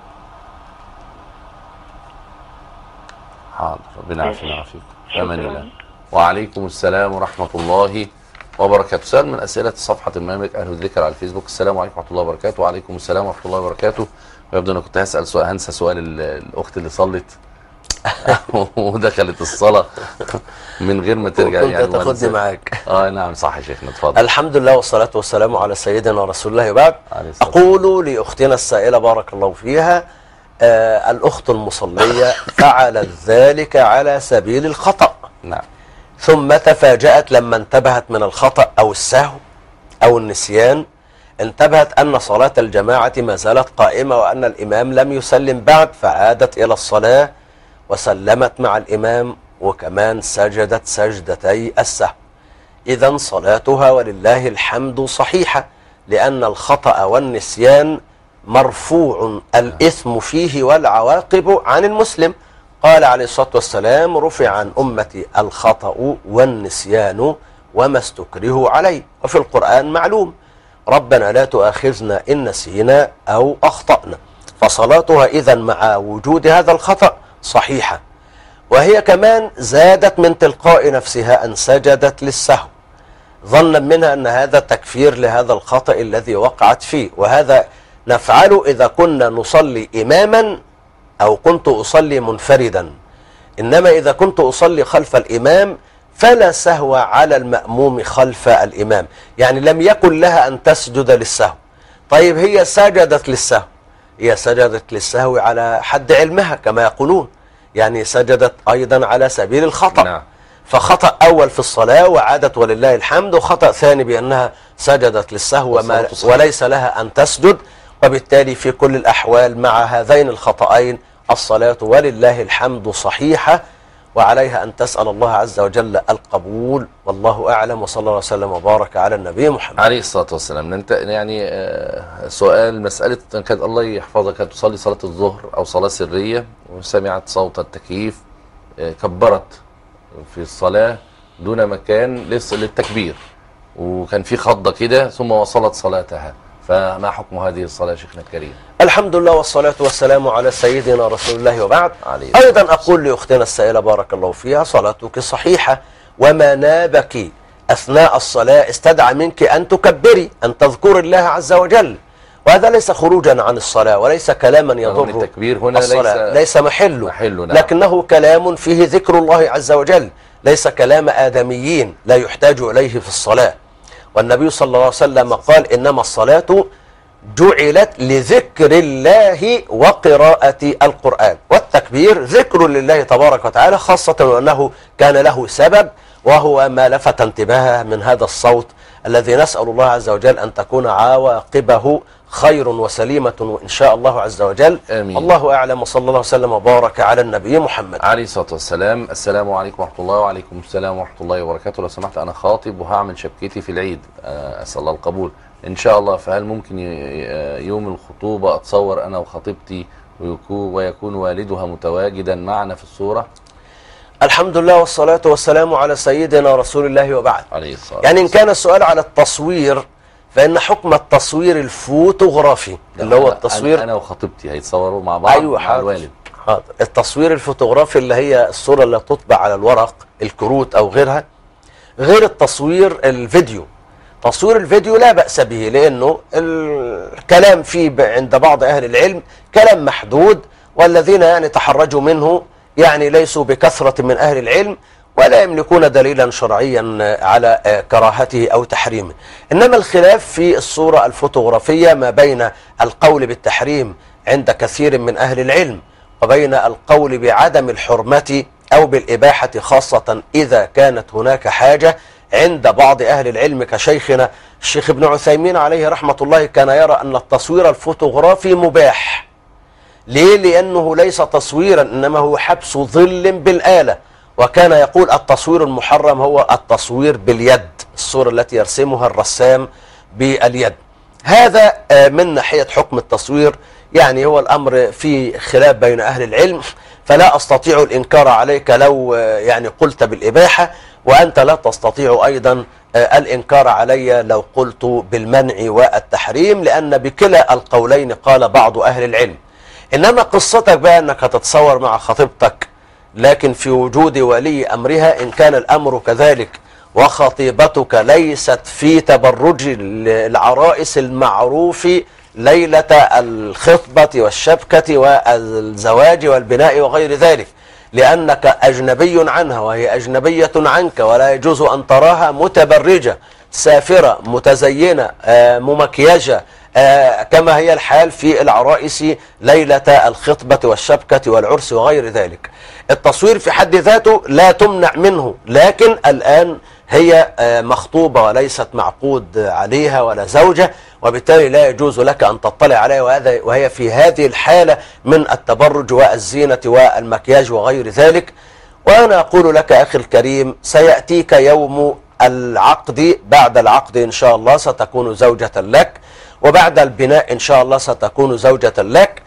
حاضر. ربنا يعافينا ويعافيكم. في امان الله. وعليكم السلام ورحمة الله وبركاته. سؤال من أسئلة صفحة المملك أهل الذكر على الفيسبوك. السلام عليكم ورحمة الله وبركاته. وعليكم السلام ورحمة الله وبركاته. ويبدو أنا كنت هسأل سؤال، هنسى سؤال الأخت اللي صلت ودخلت الصلاة من غير ما ترجع يعني. كنت تاخدني معاك. نعم صح يا شيخنا. اتفضل. الحمد لله والصلاة والسلام على سيدنا رسول الله. وبعد أقول لأختنا السائلة بارك الله فيها، الأخت المصلية فعلت ذلك على سبيل الخطأ. نعم. ثم تفاجأت لما انتبهت من الخطأ أو السهو أو النسيان، انتبهت أن صلاة الجماعة ما زالت قائمة وأن الإمام لم يسلم بعد، فعادت إلى الصلاة وسلمت مع الإمام وكمان سجدت سجدتي السهو. إذن صلاتها ولله الحمد صحيحة، لأن الخطأ والنسيان مرفوع الإثم فيه والعواقب عن المسلم. قال عليه الصلاة والسلام: رفع عن أمتي الخطأ والنسيان وما استكرهوا عليه. وفي القرآن معلوم: ربنا لا تؤاخذنا إن نسينا أو أخطأنا. فصلاتها إذن مع وجود هذا الخطأ صحيحة. وهي كمان زادت من تلقاء نفسها أن سجدت للسهو، ظنا منها أن هذا تكفير لهذا الخطأ الذي وقعت فيه. وهذا نفعله إذا كنا نصلي إماما أو كنت أصلي منفردا. إنما إذا كنت أصلي خلف الإمام فلا سهو على المأموم خلف الإمام، يعني لم يكن لها أن تسجد للسهو. طيب هي سجدت للسهو، هي سجدت للسهو على حد علمها كما يقولون، يعني سجدت أيضا على سبيل الخطأ. نعم. فخطأ أول في الصلاة وعادت ولله الحمد، وخطأ ثاني بأنها سجدت للسهو وليس لها أن تسجد. وبالتالي في كل الأحوال مع هذين الخطأين الصلاة ولله الحمد صحيحة، وعليها أن تسأل الله عز وجل القبول، والله أعلم، وصلى الله وسلم وبارك على النبي محمد عليه الصلاة والسلام. يعني سؤال مسألة كانت الله يحفظك، كانت تصلي صلاة الظهر أو صلاة سرية وسمعت صوت التكييف، كبرت في الصلاة دون مكان للتكبير، وكان في خضة كده ثم وصلت صلاتها، فما حكم هذه الصلاة شيخنا الكريم؟ الحمد لله والصلاة والسلام على سيدنا رسول الله وبعد. أيضا أقول لأختنا السائلة بارك الله فيها صلاتك صحيحة، وما نابك أثناء الصلاة استدعى منك أن تكبري، أن تذكر الله عز وجل، وهذا ليس خروجا عن الصلاة وليس كلاما يضر التكبير هنا الصلاة، ليس محله نعم. لكنه كلام فيه ذكر الله عز وجل، ليس كلام آدميين لا يحتاج إليه في الصلاة. والنبي صلى الله عليه وسلم قال إنما الصلاة جعلت لذكر الله وقراءة القرآن، والتكبير ذكر لله تبارك وتعالى، خاصة وأنه كان له سبب، وهو ما لفت انتباهه من هذا الصوت الذي نسأل الله عز وجل أن تكون عواقبه خير وسليمة وإن شاء الله عز وجل. آمين. الله أعلم، وصلى الله وسلم وبارك على النبي محمد عليه الصلاة والسلام. السلام عليكم ورحمة الله. وعليكم السلام ورحمة الله وبركاته. لو سمحت أنا خاطب وهعمل شبكتي في العيد، أسأل الله القبول إن شاء الله، فهل ممكن يوم الخطوبة أتصور أنا وخطيبتي ويكون والدها متواجدا معنا في الصورة؟ الحمد لله والصلاة والسلام على سيدنا رسول الله وبعد. عليه الصلاة يعني إن كان السؤال على التصوير فإن حكم التصوير الفوتوغرافي اللي هو التصوير، أنا وخطيبتي هيتصوروا مع بعض. أيوة مع الوالد. حاضر. التصوير الفوتوغرافي اللي هي الصورة اللي تطبع على الورق، الكروت أو غيرها، غير التصوير الفيديو. تصوير الفيديو لا بأس به، لأنه الكلام فيه عند بعض أهل العلم كلام محدود، والذين يعني تحرجوا منه يعني ليسوا بكثرة من أهل العلم، ولا يملكون دليلا شرعيا على كراهته أو تحريمه. إنما الخلاف في الصورة الفوتوغرافية ما بين القول بالتحريم عند كثير من أهل العلم، وبين القول بعدم الحرمة أو بالإباحة، خاصة إذا كانت هناك حاجة عند بعض أهل العلم كشيخنا الشيخ ابن عثيمين عليه رحمة الله، كان يرى أن التصوير الفوتوغرافي مباح. ليه؟ لأنه ليس تصويرا، إنما هو حبس ظل بالآلة، وكان يقول التصوير المحرم هو التصوير باليد، الصورة التي يرسمها الرسام باليد. هذا من ناحية حكم التصوير، يعني هو الأمر في خلاف بين أهل العلم، فلا أستطيع الإنكار عليك لو يعني قلت بالإباحة، وأنت لا تستطيع أيضا الإنكار علي لو قلت بالمنع والتحريم، لأن بكلا القولين قال بعض أهل العلم. إنما قصتك بقى أنك هتتصور مع خطيبتك لكن في وجود ولي أمرها، إن كان الأمر كذلك وخطيبتك ليست في تبرج العرائس المعروف ليلة الخطبة والشبكة والزواج والبناء وغير ذلك، لأنك أجنبي عنها وهي أجنبية عنك، ولا يجوز أن تراها متبرجة سافرة متزينة ممكيجة كما هي الحال في العرائس ليلة الخطبة والشبكة والعرس وغير ذلك. التصوير في حد ذاته لا تمنع منه، لكن الآن هي مخطوبة وليست معقود عليها ولا زوجة، وبالتالي لا يجوز لك أن تطلع عليها، وهي في هذه الحالة من التبرج والزينة والمكياج وغير ذلك. وأنا أقول لك أخي الكريم، سيأتيك يوم العقد، بعد العقد إن شاء الله ستكون زوجة لك، وبعد البناء إن شاء الله ستكون زوجة لك،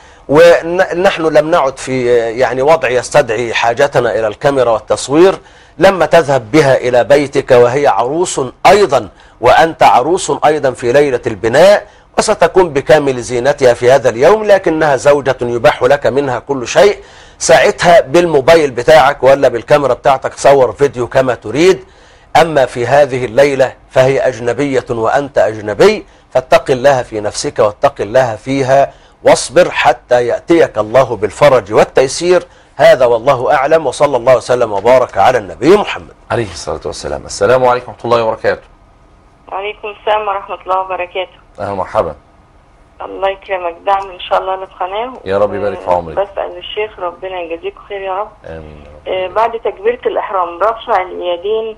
ونحن لم نعد في يعني وضع يستدعي حاجتنا إلى الكاميرا والتصوير. لما تذهب بها إلى بيتك وهي عروس أيضا وأنت عروس أيضا في ليلة البناء، وستكون بكامل زينتها في هذا اليوم، لكنها زوجة يباح لك منها كل شيء. ساعتها بالموبايل بتاعك ولا بالكاميرا بتاعتك صور فيديو كما تريد. أما في هذه الليلة فهي أجنبية وأنت أجنبي، فاتق الله في نفسك واتق الله فيها، واصبر حتى يأتيك الله بالفرج والتيسير. هذا والله أعلم، وصلى الله وسلم وبارك على النبي محمد عليه الصلاة والسلام. السلام عليكم ورحمة الله وبركاته. وعليكم السلام ورحمة الله وبركاته. أهلا مرحبا. الله يكرمك، دعم إن شاء الله للقناة. يا رب يبارك في عمرك. بسأل الشيخ ربنا يجازيكم خير يا رب. آمين. بعد تكبيرة الإحرام رفع اليدين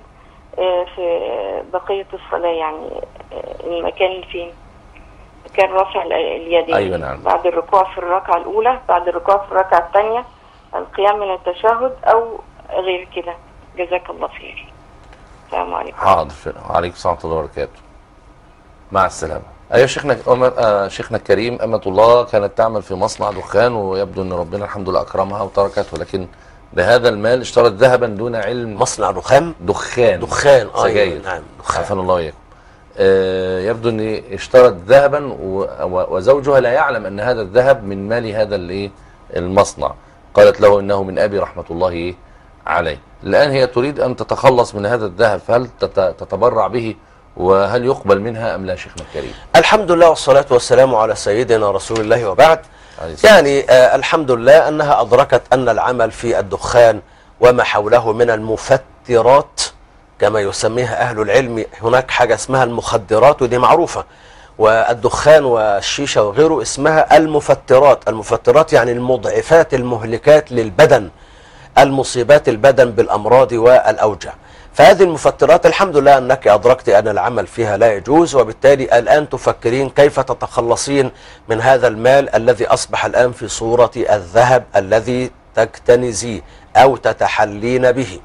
في بقية الصلاة، يعني المكان فين كان رفع اليدين؟ أيوة نعم. بعد الركوع في الركعة الأولى، بعد الركوع في الركعة الثانية، القيام من التشهد، أو غير كده. جزاك الله خير. السلام عليكم. حاضر. وعليكم السلام ورحمة الله وبركاته. مع السلامة. أيوة شيخنا شيخنا الكريم، أمة الله كانت تعمل في مصنع دخان، ويبدو أن ربنا الحمد لله أكرمها وتركته، لكن بهذا المال اشترت ذهبا دون علم. مصنع دخان سجاير. نعم عافانا الله وإياكم. يبدو أن اشترت ذهبا وزوجها لا يعلم أن هذا الذهب من مال هذا المصنع. قالت له إنه من أبي رحمة الله عليه. الآن هي تريد أن تتخلص من هذا الذهب، فهل تتبرع به وهل يقبل منها أم لا شيخنا الكريم؟ الحمد لله والصلاة والسلام على سيدنا رسول الله وبعد. يعني الحمد لله أنها أدركت أن العمل في الدخان وما حوله من المفترات كما يسميها أهل العلم، هناك حاجة اسمها المخدرات ودي معروفة، والدخان والشيشة وغيره اسمها المفترات. المفترات يعني المضعفات المهلكات للبدن، المصيبات البدن بالأمراض والأوجع. فهذه المفترات الحمد لله أنك أدركت أن العمل فيها لا يجوز، وبالتالي الآن تفكرين كيف تتخلصين من هذا المال الذي أصبح الآن في صورة الذهب الذي تكتنزيه أو تتحلين به.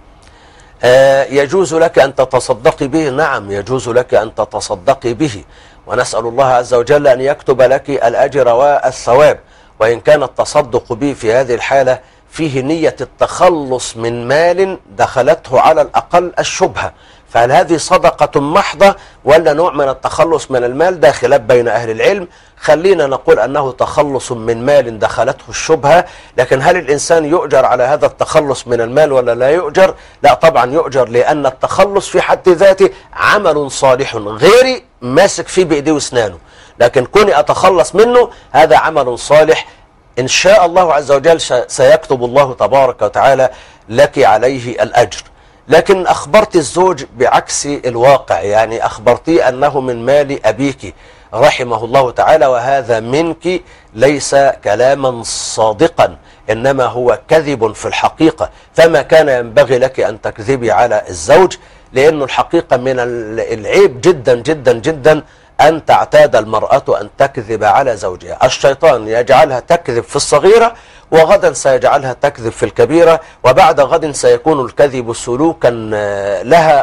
يجوز لك أن تتصدقي به، نعم يجوز لك أن تتصدقي به، ونسأل الله عز وجل أن يكتب لك الأجر والثواب. وإن كان التصدق به في هذه الحالة فيه نية التخلص من مال دخلته على الأقل الشبهة، فهل هذه صدقة محضة ولا نوع من التخلص من المال؟ ده خلاف بين أهل العلم. خلينا نقول أنه تخلص من مال دخلته الشبهة، لكن هل الإنسان يؤجر على هذا التخلص من المال ولا لا يؤجر؟ لا طبعا يؤجر، لأن التخلص في حد ذاته عمل صالح غير ماسك فيه بإيديه واسنانه، لكن كوني أتخلص منه هذا عمل صالح إن شاء الله عز وجل سيكتب الله تبارك وتعالى لك عليه الأجر. لكن أخبرت الزوج بعكس الواقع، يعني أخبرتي أنه من مال أبيك رحمه الله تعالى، وهذا منك ليس كلاما صادقا، إنما هو كذب في الحقيقة. فما كان ينبغي لك أن تكذبي على الزوج، لأنه الحقيقة من العيب جدا جدا جدا أن تعتاد المرأة أن تكذب على زوجها. الشيطان يجعلها تكذب في الصغيرة، وغدا سيجعلها تكذب في الكبيرة، وبعد غد سيكون الكذب سلوكا لها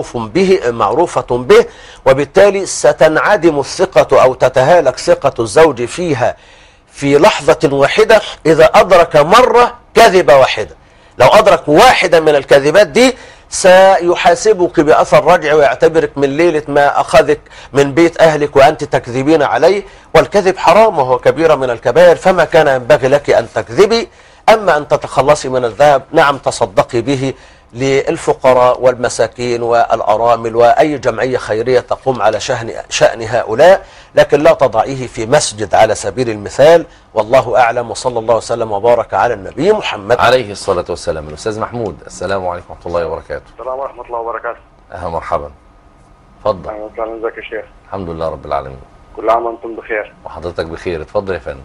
معروفة به، وبالتالي ستنعدم الثقة أو تتهالك ثقة الزوج فيها في لحظة واحدة إذا أدرك مرة كذبة واحدة. لو أدرك واحدة من الكذبات دي سيحاسبك بأثر رجع، ويعتبرك من ليلة ما أخذك من بيت أهلك وأنت تكذبين عليه، والكذب حرام وهو كبيرة من الكبائر، فما كان ينبغي لك أن تكذبي. أما أن تتخلصي من الذهب نعم تصدقي به للفقراء والمساكين والأرامل وأي جمعية خيرية تقوم على شأن هؤلاء، لكن لا تضعيه في مسجد على سبيل المثال. والله أعلم، وصلى الله وسلم وبارك على النبي محمد عليه الصلاة والسلام. الأستاذ محمود، السلام عليكم ورحمة الله وبركاته. السلام ورحمة الله وبركاته. أهلا مرحبا. اتفضل. أهلا وسهلا، ازيك يا شيخ؟ الحمد لله رب العالمين. كل عام وانتم بخير. وحضرتك بخير. اتفضل يا فندم.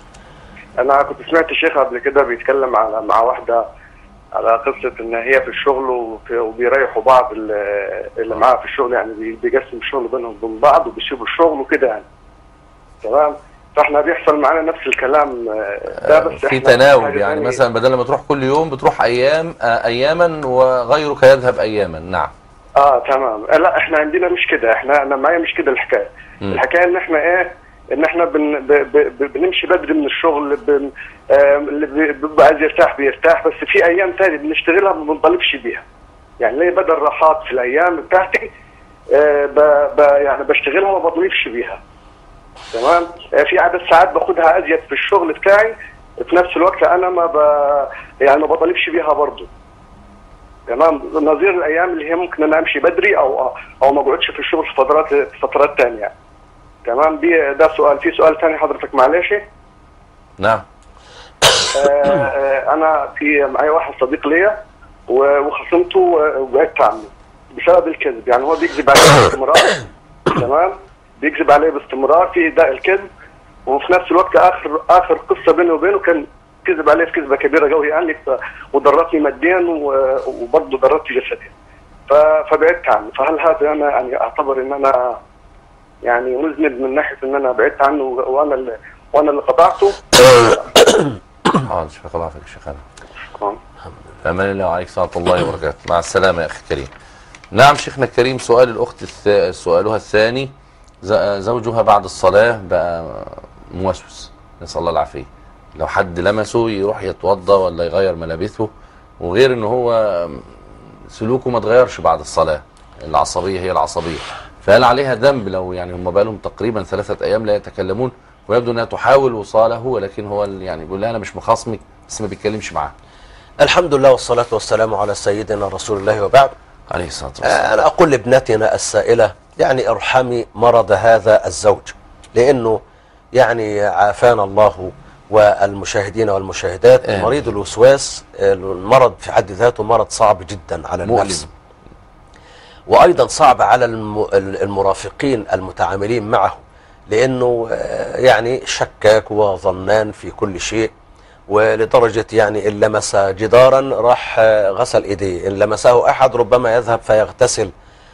أنا كنت سمعت الشيخ قبل كده بيتكلم مع واحدة على قصة إن هي في الشغل وبيريحوا بعض اللي معاها في الشغل، يعني بيقسم الشغل بينهم وبين بعض وبيسيبوا الشغل وكده يعني. تمام؟ فاحنا بيحصل معانا نفس الكلام ده، بس في تناوب يعني مثلا بدل ما تروح كل يوم بتروح أياما وغيرك يذهب أياما. نعم. تمام. لا احنا عندنا مش كده، انا معايا مش كده الحكاية. الحكاية إن احنا ان احنا بنمشي بدري من الشغل، اللي بيبقى عايز يرتاح بيرتاح، بس في ايام تاني بنشتغلها ما بنطالبش بيها. يعني ليه بدل راحات في الايام بتاعتي يعني بشتغلها وما بطلبش بيها. تمام. في عدد ساعات باخدها ازيد في الشغل بتاعي، في نفس الوقت انا يعني ما بطالبش بيها برضه. تمام. نظير الايام اللي هي ممكن انا امشي بدري او ما اقعدش في الشغل في فترات تانية يعني. تمام. ده سؤال. في سؤال ثاني حضرتك معلش. نعم. انا معايا واحد صديق ليا وخصمته وبعدت عنه بسبب الكذب. يعني هو بيكذب عليه باستمرار. تمام. بيكذب عليه باستمرار في ده الكذب، وفي نفس الوقت اخر قصه بيني وبينه كان كذب عليه في كذبه كبيره قوي يعني، وضرتني ماديا وبرضه ضرتني جسديا. فبعدت عنه. فهل هذا انا يعني اعتبر ان انا يعني مذنب من ناحيه ان انا بعدت عنه وانا اللي قطعته؟ شكرا لك يا شيخنا. الحمد لله. فأمان الله وعليكم ورحمة الله وبركاته. مع السلامة يا أخي الكريم. نعم شيخنا الكريم، سؤال الأخت سؤالها الثاني، زوجها بعد الصلاة بقى موسوس، نسأل الله العافية، لو حد لمسه يروح يتوضى ولا يغير ملابسه، وغير ان هو سلوكه ما اتغيرش بعد الصلاة، العصبية هي العصبية، فهل عليها ذنب لو يعني هم بقى لهم تقريبا 3 أيام لا يتكلمون، ويبدو انها تحاول وصاله، ولكن هو يعني بيقول لها انا مش مخاصمك بس ما بيتكلمش معاها. الحمد لله والصلاة والسلام على سيدنا رسول الله وبعد. عليه الصلاة والسلام. أنا أقول لابنتنا السائلة يعني ارحمي مرض هذا الزوج، لأنه يعني عافانا الله والمشاهدين والمشاهدات. مريض الوسواس المرض في حد ذاته مرض صعب جدا على النفس، وأيضا صعب على المرافقين المتعاملين معه، لأنه يعني شكاك وظنان في كل شيء، ولدرجة يعني إن لمس جدارا راح غسل إيديه، إن لمسه أحد ربما يذهب فيغتسل،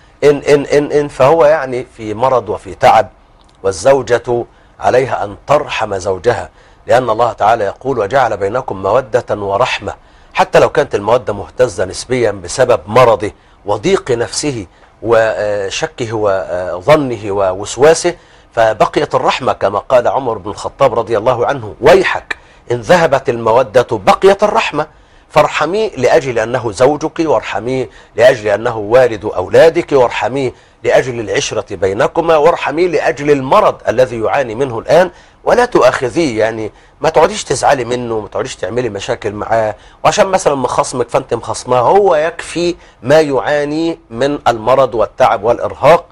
إن فهو يعني في مرض وفي تعب. والزوجة عليها أن ترحم زوجها، لأن الله تعالى يقول وجعل بينكم مودة ورحمة، حتى لو كانت المودة مهتزة نسبيا بسبب مرضه وضيق نفسه وشكه وظنه ووسواسه، فبقيت الرحمة كما قال عمر بن الخطاب رضي الله عنه ويحك إن ذهبت المودة بقيت الرحمة، فارحميه لأجل أنه زوجك، وارحميه لأجل أنه والد أولادك، وارحميه لأجل العشرة بينكما، وارحميه لأجل المرض الذي يعاني منه الآن، ولا تؤاخذيه، يعني ما تقعديش تزعلي منه، ما تقعديش تعملي مشاكل معاه، وعشان مثلا مخصمك فانت مخصماه، هو يكفي ما يعاني من المرض والتعب والإرهاق.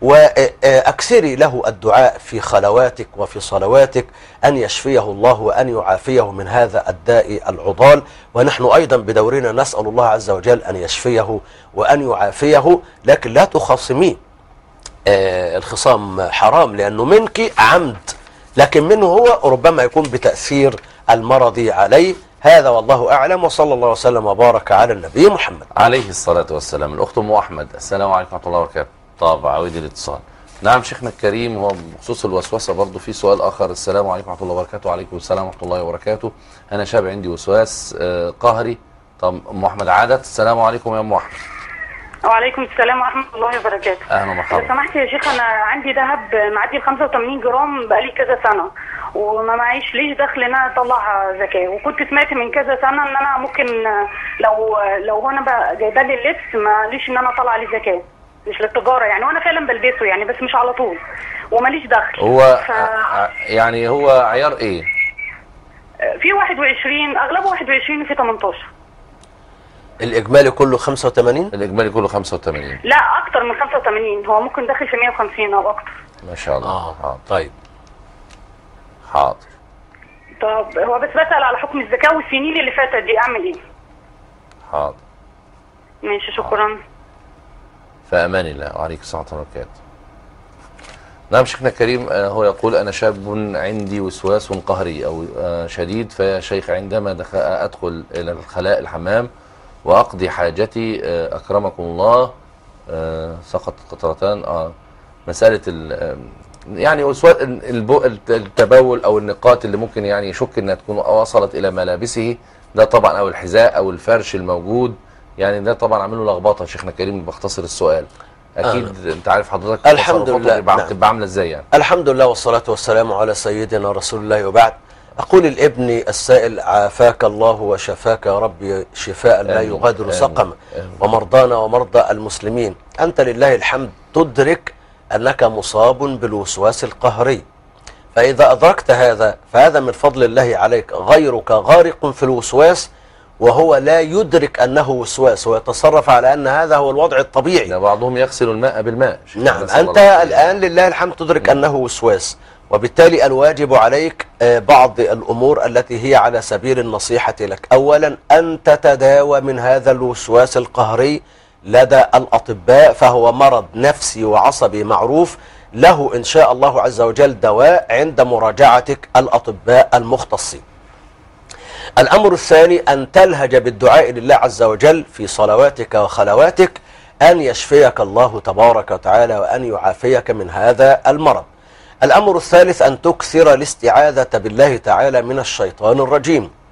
وأكثري له الدعاء في خلواتك وفي صلواتك أن يشفيه الله وأن يعافيه من هذا الداء العضال، ونحن أيضا بدورنا نسأل الله عز وجل أن يشفيه وأن يعافيه، لكن لا تخاصميه. الخصام حرام لأنه منك عمد، لكن منه هو ربما يكون بتأثير المرض عليه. هذا والله أعلم، وصلى الله وسلم وبارك على النبي محمد عليه الصلاة والسلام. الأخت أم أحمد، السلام عليكم ورحمة الله وبركاته. طب عاود الاتصال. نعم شيخنا الكريم، هو بخصوص الوسوسة برضو في سؤال آخر. السلام عليكم ورحمة الله وبركاته. وعليكم السلام ورحمة الله وبركاته. أنا شاب عندي وسواس قهري. طب أم أحمد عادت. السلام عليكم يا أم أحمد. وعليكم السلام ورحمة الله وبركاته. أهلا ومرحبا. لو سمحت يا شيخ، أنا عندي ذهب معدي ال 85 جرام بقالي كذا سنة، وما معيش ليش دخل ان انا اطلع زكاه، وكنت سمعت من كذا سنه ان انا ممكن لو انا بقى جايبه لي اللبس ماليش ان انا اطلع عليه زكاه، مش للتجاره يعني، وانا فعلا بلبسه يعني بس مش على طول وماليش دخل. هو يعني هو عيار ايه؟ في 21 اغلبه 21 وفي 18. الاجمالي كله 85؟ الاجمالي كله 85. لا اكتر من 85، هو ممكن داخل في 150 او اكتر. ما شاء الله. طيب حاضر. طب هو بس بسأل على حكم الزكاه والسنين اللي فاتت دي اعمل ايه؟ حاضر ماشي شكرا. فأمان الله وعليكم السلام وبركاته. نعم شيخنا الكريم، هو يقول أنا شاب عندي وسواس قهري أو شديد، فيا شيخ عندما أدخل إلى الخلاء الحمام وأقضي حاجتي أكرمكم الله سقط قطرتان مسألة يعني التبول أو النقاط اللي ممكن يعني يشك أنها تكون وصلت إلى ملابسه، ده طبعا أو الحذاء أو الفرش الموجود، يعني ده طبعا عامل له لخبطه. شيخنا كريم بختصر السؤال، اكيد انت عارف حضرتك الحمد لله بتبقى عامله ازاي يعني. الحمد لله والصلاه والسلام على سيدنا رسول الله وبعد. اقول لابني السائل عافاك الله وشفاك يا رب شفاء لا يغادر سقما، ومرضانا ومرضى المسلمين، انت لله الحمد تدرك انك مصاب بالوسواس القهري، فاذا ادركت هذا فهذا من فضل الله عليك. غيرك غارق في الوسواس وهو لا يدرك أنه وسواس، ويتصرف على أن هذا هو الوضع الطبيعي. ده بعضهم يغسل الماء بالماء. نعم أنت الآن لله الحمد تدرك أنه وسواس، وبالتالي الواجب عليك بعض الأمور التي هي على سبيل النصيحة لك. أولا أن تتداوى من هذا الوسواس القهري لدى الأطباء، فهو مرض نفسي وعصبي معروف، له إن شاء الله عز وجل دواء عند مراجعتك الأطباء المختصين. الأمر الثاني أن تلهج بالدعاء لله عز وجل في صلواتك وخلواتك أن يشفيك الله تبارك وتعالى وأن يعافيك من هذا المرض. الأمر الثالث أن تكثر الاستعاذة بالله تعالى من الشيطان الرجيم،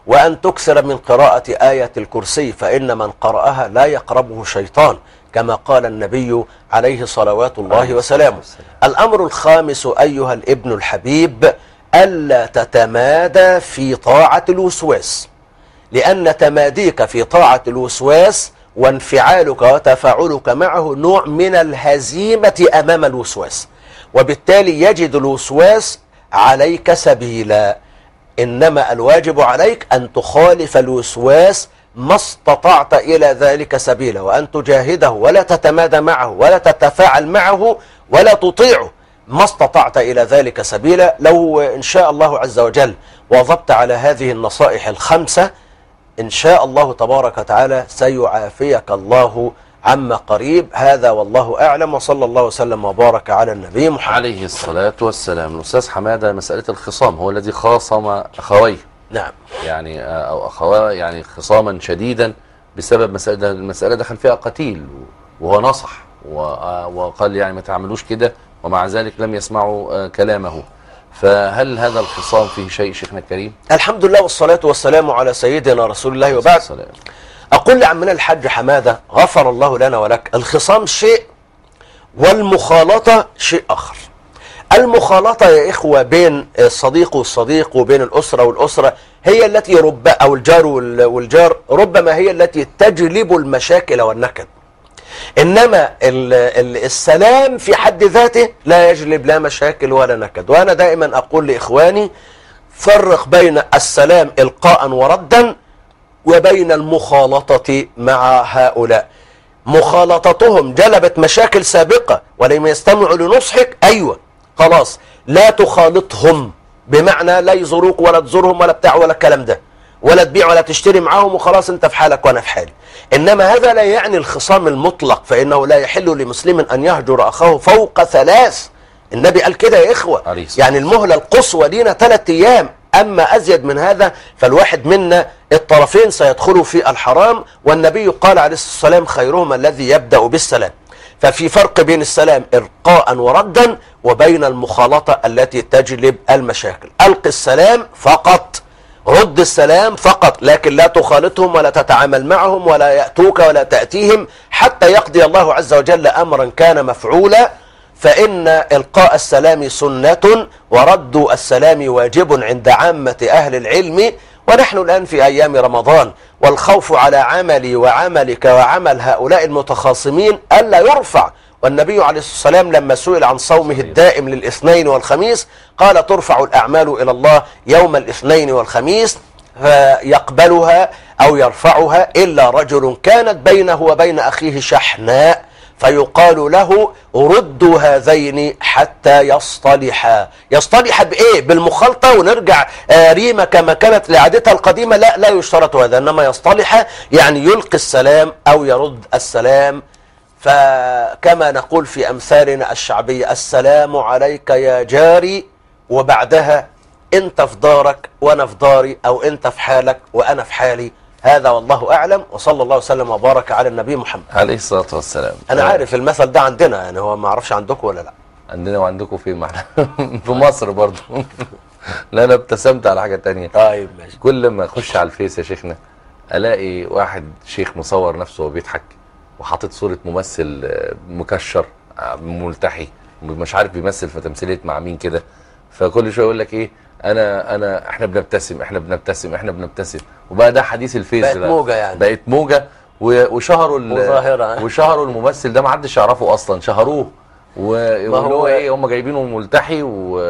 وأن تكثر من قراءة آية الكرسي، فإن من قرأها لا يقربه شيطان، كما قال النبي عليه صلوات الله وسلامه. الأمر الخامس أيها الابن الحبيب، ألا تتمادى في طاعة الوسواس، لأن تماديك في طاعة الوسواس وانفعالك وتفاعلك معه نوع من الهزيمة أمام الوسواس، وبالتالي يجد الوسواس عليك سبيلا. إنما الواجب عليك أن تخالف الوسواس ما استطعت إلى ذلك سبيلا، وأن تجاهده ولا تتمادى معه ولا تتفاعل معه ولا تطيعه ما استطعت إلى ذلك سبيلا. لو إن شاء الله عز وجل واظبت على هذه النصائح الخمسة، إن شاء الله تبارك وتعالى سيعافيك الله عما قريب. هذا والله أعلم، وصلى الله وسلم وبارك على النبي محمد عليه الصلاة والسلام. الأستاذ حمادة، مسألة الخصام، هو الذي خاصم أخويه، نعم، يعني أو أخواه، يعني خصاما شديدا بسبب المسألة دخل فيها قتيل، وهو نصح وقال يعني ما تعملوش كده، ومع ذلك لم يسمعوا كلامه. فهل هذا الخصام فيه شيء شيخنا الكريم؟ الحمد لله والصلاة والسلام على سيدنا رسول الله، وبعد. أقول لعمنا الحاج حمادة غفر الله لنا ولك، الخصام شيء والمخالطة شيء آخر. المخالطة يا إخوة بين الصديق والصديق وبين الأسرة والأسرة هي التي أو الجار والجار ربما هي التي تجلب المشاكل والنكد، إنما السلام في حد ذاته لا يجلب لا مشاكل ولا نكد. وأنا دائما أقول لإخواني فرق بين السلام إلقاء وردا وبين المخالطة مع هؤلاء. مخالطتهم جلبت مشاكل سابقة ولم يستمعوا لنصحك، أيوة خلاص لا تخالطهم، بمعنى لا يزوروك ولا تزورهم ولا بتاع ولا الكلام ده، ولا تبيع ولا تشتري معاهم، وخلاص انت في حالك وانا في حالي. انما هذا لا يعني الخصام المطلق، فانه لا يحل لمسلم ان يهجر اخاه فوق 3. النبي قال كده يا اخوة، يعني المهلة القصوى لينا 3 ايام، اما ازيد من هذا فالواحد منا الطرفين سيدخلوا في الحرام. والنبي قال عليه الصلاة والسلام خيرهم الذي يبدأ بالسلام. ففي فرق بين السلام إلقاء وردا وبين المخالطة التي تجلب المشاكل. ألق السلام فقط، رد السلام فقط، لكن لا تخالطهم ولا تتعامل معهم ولا يأتوك ولا تأتيهم حتى يقضي الله عز وجل أمرا كان مفعولا. فإن إلقاء السلام سنة ورد السلام واجب عند عامة أهل العلم. ونحن الآن في أيام رمضان، والخوف على عملي وعملك وعمل هؤلاء المتخاصمين ألا يرفع. والنبي عليه الصلاة والسلام لما سئل عن صومه الدائم للاثنين والخميس قال ترفع الأعمال إلى الله يوم الاثنين والخميس فيقبلها أو يرفعها إلا رجل كانت بينه وبين أخيه شحناء، فيقال له ردوا هذين حتى يصطلحا. يصطلح بإيه؟ بالمخالطة ونرجع ريمة كما كانت لعادتها القديمة؟ لا، لا يشترط هذا، إنما يصطلح يعني يلقي السلام أو يرد السلام. فكما نقول في أمثالنا الشعبية السلام عليك يا جاري، وبعدها أنت في دارك وأنا في داري، أو أنت في حالك وأنا في حالي. هذا والله أعلم، وصلى الله وسلم وبارك على النبي محمد عليه الصلاة والسلام. أنا عارف المثل ده عندنا، يعني هو ما أعرفش عندكم ولا لا. عندنا وعندكم فين؟ معنا في مصر برضو. لا أنا ابتسمت على حاجة تانية. طيب ماشي. كل ما أخش على الفيس يا شيخنا ألاقي واحد شيخ مصور نفسه وبيضحك وحاطط صورة ممثل مكشر ملتحي مش عارف بيمثل في تمثيلية مع مين كده، فكل شوية يقول لك إيه احنا بنبتسم احنا بنبتسم احنا بنبتسم، وبقى ده حديث الفيس، بقت موجة يعني، بقت موجة. وشهروا الممثل ده ما حدش يعرفه اصلا، شهروه ويقولوا ايه هم جايبينه ملتحي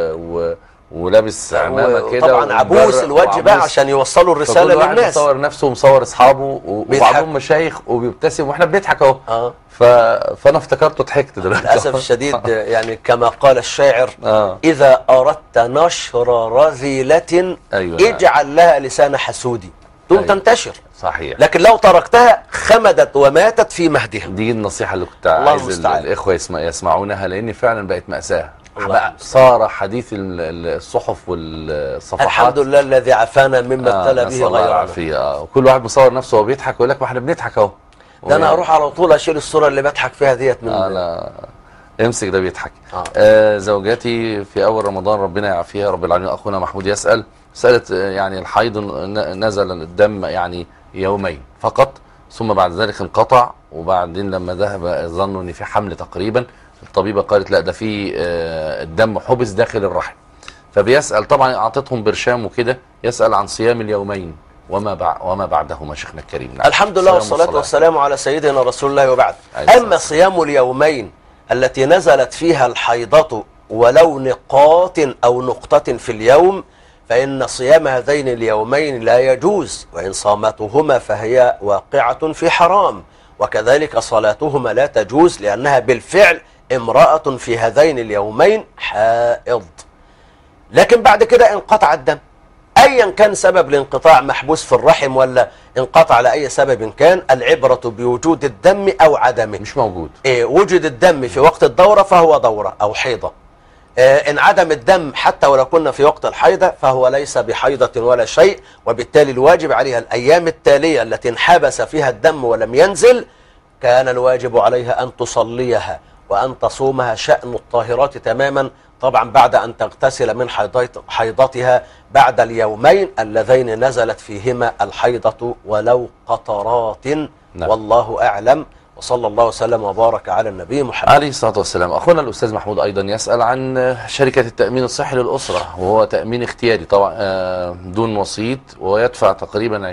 ولابس عمامه كده، طبعا عبوس الوجه بقى عشان يوصلوا الرساله للناس. كل واحد مصور نفسه ومصور اصحابه وبعضهم مشايخ وبيبتسم واحنا بنضحك اهو. فانا افتكرته ضحكت دلوقتي للاسف الشديد. يعني كما قال الشاعر اذا اردت نشر رذيله اجعل لها لسان حسودي ثم تنتشر. صحيح. لكن لو تركتها خمدت وماتت في مهدها. دي النصيحه اللي كنت عايز الاخوه يسمعونها، لان فعلا بقت مأساة. صار حديث الصحف والصفحات الحمد لله الذي عافانا مما ابتلى به غيرنا. كل واحد مصور نفسه وهو بيضحك ويقول لك ما احنا بنضحك اهو. ده انا اروح على طول اشيل الصوره اللي بضحك فيها ديت من لا امسك ده بيضحك. زوجاتي في اول رمضان ربنا يعافيها رب العالمين. اخونا محمود يسأل سألت يعني الحيض نزل الدم يعني يومين فقط، ثم بعد ذلك انقطع، وبعدين لما ذهب ظنوا ان في حمل تقريبا، الطبيبة قالت لا ده في الدم حبس داخل الرحم. فبيسأل طبعا اعطيتهم برشام وكده، يسأل عن صيام اليومين وما بعدهما شيخنا الكريم. نعم. الحمد لله والصلاة والسلام على سيدنا رسول الله وبعد. أما صيام اليومين التي نزلت فيها الحيضة ولو نقاط أو نقطة في اليوم، فإن صيام هذين اليومين لا يجوز، وإن صامتهما فهي واقعة في حرام، وكذلك صلاتهما لا تجوز لأنها بالفعل امرأة في هذين اليومين حائض. لكن بعد كده انقطع الدم، ايا كان سبب الانقطاع، محبوس في الرحم ولا انقطع لأي سبب كان، العبرة بوجود الدم او عدمه. مش موجود. وجد الدم في وقت الدورة فهو دورة او حيضة. ان عدم الدم حتى ولو كنا في وقت الحيضة فهو ليس بحيضة ولا شيء، وبالتالي الواجب عليها الايام التالية التي انحبس فيها الدم ولم ينزل، كان الواجب عليها ان تصليها وان تصومها، شأن الطاهرات تماما، طبعا بعد أن تغتسل من حيضتها بعد اليومين اللذين نزلت فيهما الحيضة ولو قطرات. نعم. والله أعلم، وصلى الله وسلم وبارك على النبي محمد عليه الصلاة والسلام. أخونا الأستاذ محمود أيضا يسأل عن شركة التأمين الصحي للأسرة، وهو تأمين اختياري طبعا دون وسيط، ويدفع تقريبا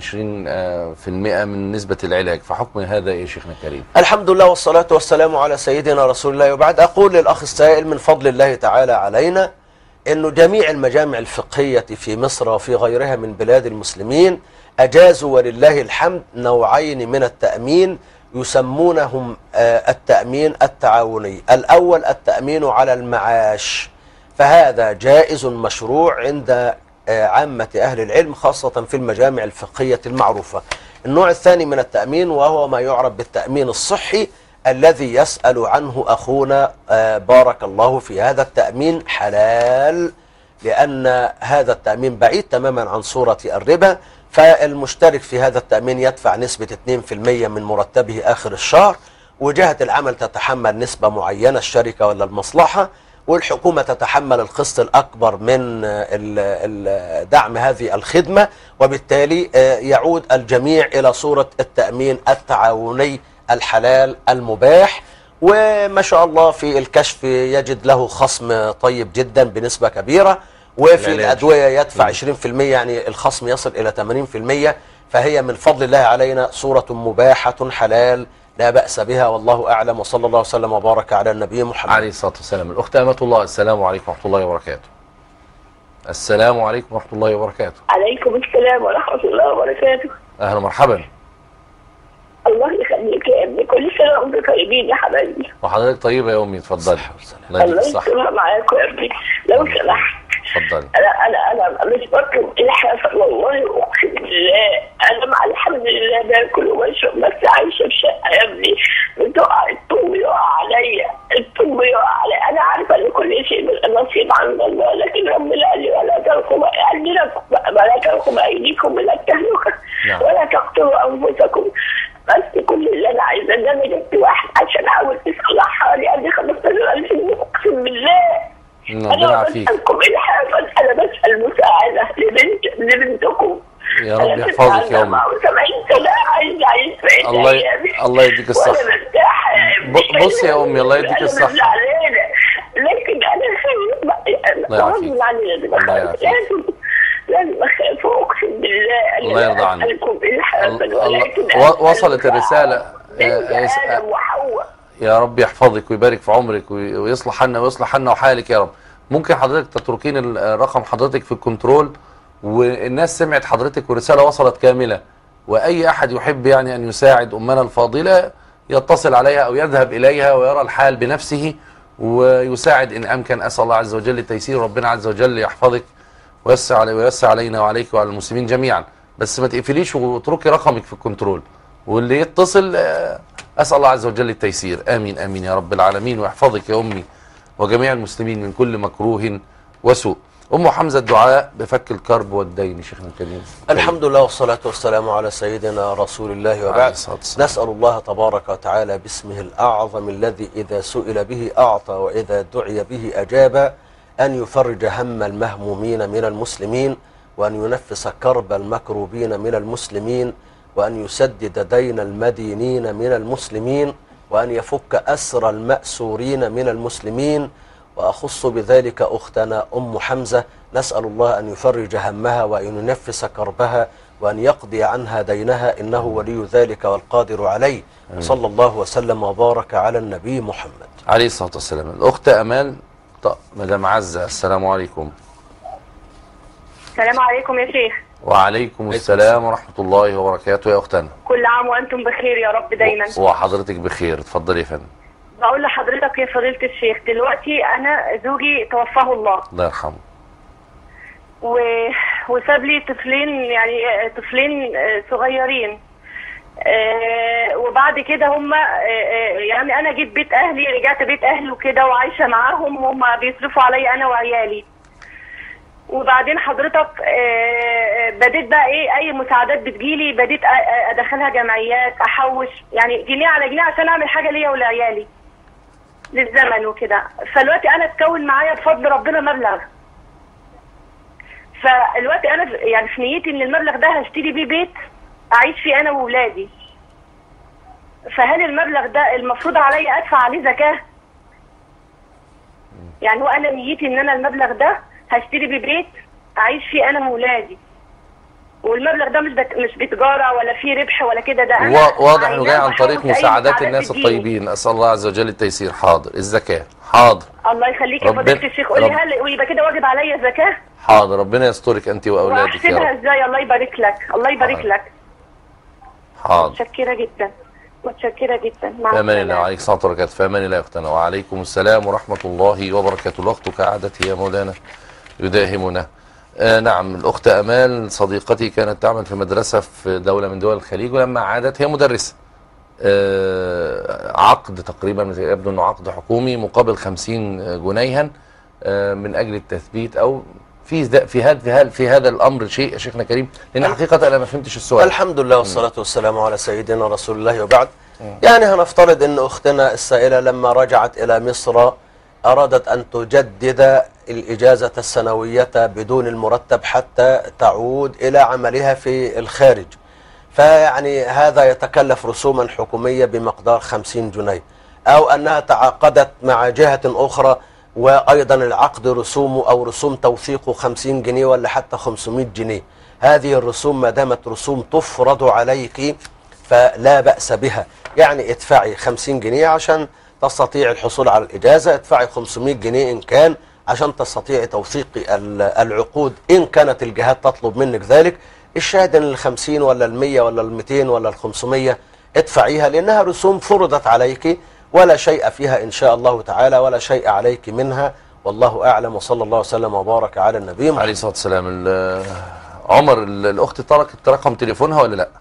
20% من نسبة العلاج، فحكم هذا إيه شيخنا الكريم؟ الحمد لله والصلاة والسلام على سيدنا رسول الله وبعد. أقول للأخ السائل من فضل الله تعالى علينا أنه جميع المجامع الفقهية في مصر وفي غيرها من بلاد المسلمين أجازوا ولله الحمد نوعين من التأمين يسمونهم التأمين التعاوني. الأول التأمين على المعاش، فهذا جائز مشروع عند عامة أهل العلم خاصة في المجامع الفقهية المعروفة. النوع الثاني من التأمين وهو ما يعرف بالتأمين الصحي الذي يسأل عنه أخونا بارك الله في هذا التأمين حلال، لأن هذا التأمين بعيد تماما عن صورة الربا، فالمشترك في هذا التأمين يدفع نسبة 2% من مرتبه آخر الشهر، وجهة العمل تتحمل نسبة معينة، الشركة ولا المصلحة، والحكومة تتحمل القسط الأكبر من دعم هذه الخدمة، وبالتالي يعود الجميع إلى صورة التأمين التعاوني الحلال المباح. وما شاء الله في الكشف يجد له خصم طيب جدا بنسبة كبيرة، وفي الأدوية يدفع 20%، يعني الخصم يصل إلى 80%، فهي من فضل الله علينا صورة مباحة حلال لا بأس بها، والله أعلم، وصلى الله وسلم وبارك على النبي محمد عليه الصلاة والسلام. الأخت أمة الله، السلام عليكم ورحمة الله وبركاته. السلام عليكم ورحمة الله وبركاته. عليكم السلام ورحمة الله وبركاته. أهلا ومرحبا. الله يخليك يا ابني، كل سنة وانتم طيبين يا حبايبي. وحضرتك طيبة يا أمي، اتفضلي. الله يسترها معاكم يا ابني لو سمحت. اتفضلي. انا مش بطلب الحافه، والله اقسم بالله انا مع الحمد لله باكل وبشرب، بس عايشه في شقه يا ابني بتقع الطوب يقع عليا، الطوب يقع عليا. انا عارفه ان كل شيء نصيب عند الله، لكن ربنا قال لي ولا تلقوا بايديكم من التهلكه ولا تقتلوا انفسكم. بس كل اللي انا عايزه ان انا جبت واحد عشان احاول تصلحها لي، عندي 15,000 جنيه اقسم بالله. أنا بسألكم إلحافا، أنا بسأل مساعدة لبنتكم. يا رب يحفظك يا أمي. 70 سنة عايز في الله يديك الصحة. وأنا مرتاحة. بصي يا أمي الله يديك الصحة. لكن أنا خايف غصب عني، لازم أخاف أقسم بالله. الله يرضى عنك. بسألكم إلحافا، ولكن وصلت الرسالة. آدم وحواء. يا رب يحفظك ويبارك في عمرك ويصلح حالنا ويصلح حالنا وحالك يا رب. ممكن حضرتك تتركين رقم حضرتك في الكنترول، والناس سمعت حضرتك والرسالة وصلت كاملة، وأي أحد يحب يعني أن يساعد أمنا الفاضلة يتصل عليها أو يذهب إليها ويرى الحال بنفسه ويساعد إن أمكن. أسأل الله عز وجل التيسير، ربنا عز وجل يحفظك ويوسع علينا وعليك وعلى المسلمين جميعا. بس ما تقفليش واتركي رقمك في الكنترول، واللي يتصل أسأل الله عز وجل التيسير. آمين آمين يا رب العالمين، ويحفظك يا أمي وجميع المسلمين من كل مكروه وسوء. ام حمزه الدعاء بفك الكرب والدين شيخنا الكريم. الحمد لله والصلاة والسلام على سيدنا رسول الله وبعد. نسأل الله تبارك وتعالى باسمه الأعظم الذي إذا سئل به أعطى وإذا دعي به أجاب أن يفرج هم المهمومين من المسلمين، وأن ينفس كرب المكروبين من المسلمين، وأن يسدد دين المدينين من المسلمين، وأن يفك أسر المأسورين من المسلمين. وأخص بذلك أختنا أم حمزة، نسأل الله أن يفرج همها وأن ينفس كربها وأن يقضي عنها دينها، إنه ولي ذلك والقادر عليه. صلى الله وسلم وبارك على النبي محمد عليه الصلاة والسلام. الأخت أمال مدام عزة، السلام عليكم. السلام عليكم يا شيخ. وعليكم السلام ورحمة الله وبركاته يا أختنا. كل عام وأنتم بخير يا رب دايما. وحضرتك بخير، اتفضلي يا فندم. بقول لحضرتك يا فضيلة الشيخ، دلوقتي أنا زوجي توفاه الله يرحمه، وساب لي طفلين، يعني طفلين صغيرين. وبعد كده هم يعني أنا جيت بيت أهلي، رجعت بيت أهلي وكده وعايشة معاهم، وهم بيصرفوا علي أنا وعيالي. وبعدين حضرتك بديت بقى اي مساعدات بتجيلي بديت ادخلها جمعيات، احوش يعني جنيه على جنيه عشان اعمل حاجه ليا ولعيالي للزمن وكده. فالوقت انا اتكون معايا بفضل ربنا مبلغ، فالوقت انا يعني في نيتي ان المبلغ ده هشتري بيه بيت اعيش فيه انا واولادي. فهل المبلغ ده المفروض عليا ادفع عليه زكاه؟ يعني هو انا نيتي ان انا المبلغ ده هشتري بيه بيت اعيش فيه انا وولادي، والمبلغ ده مش بتجاره ولا فيه ربح ولا كده، ده انا واضح انه جاي عن طريق مساعدات الناس الطيبين. اسال الله عز وجل التيسير. حاضر. الزكاه حاضر. الله يخليك يا فضيله الشيخ. قولي هل ويبقى كده واجب عليا الزكاه؟ حاضر. ربنا يسترك انت واولادك يا رب. واحسبها ازاي؟ الله يبارك لك. الله يبارك لك. حاضر. متشكره جدا، متشكره جدا. في امان الله. وعليكم السلام ورحمه الله. في امان الله يا اختنا. وعليكم السلام ورحمه الله وبركاته. الوقت كعادته يا مولانا يداهمنا. نعم. الأخت أمال صديقتي كانت تعمل في مدرسة في دولة من دول الخليج، ولما عادت هي مدرسة. عقد تقريبا يبدو أنه عقد حكومي مقابل 50 جنيها من أجل التثبيت، أو في هذا الأمر شيء يا شيخنا كريم؟ لأن حقيقة أنا ما فهمتش السؤال. الحمد لله والصلاة والسلام على سيدنا رسول الله وبعد. يعني هنفترض أن أختنا السائلة لما رجعت إلى مصر أرادت أن تجدد الإجازة السنوية بدون المرتب حتى تعود إلى عملها في الخارج، فيعني هذا يتكلف رسوما حكومية بمقدار 50 جنيه، أو أنها تعاقدت مع جهة أخرى وأيضا العقد رسومه أو رسوم توثيقه 50 جنيه ولا حتى 500 جنيه. هذه الرسوم ما دامت رسوم تفرض عليك فلا بأس بها، يعني ادفعي 50 جنيه عشان تستطيع الحصول على الإجازة، ادفعي 500 جنيه إن كان عشان تستطيع توثيق العقود إن كانت الجهات تطلب منك ذلك. الشاهد ان 50 ولا 100 ولا 200 ولا 500 ادفعيها، لأنها رسوم فرضت عليك ولا شيء فيها إن شاء الله تعالى، ولا شيء عليك منها، والله أعلم. وصلى الله وسلم وبارك على النبي محمد عليه الصلاة والسلام. عمر، الأخت تركت رقم تليفونها ولا لا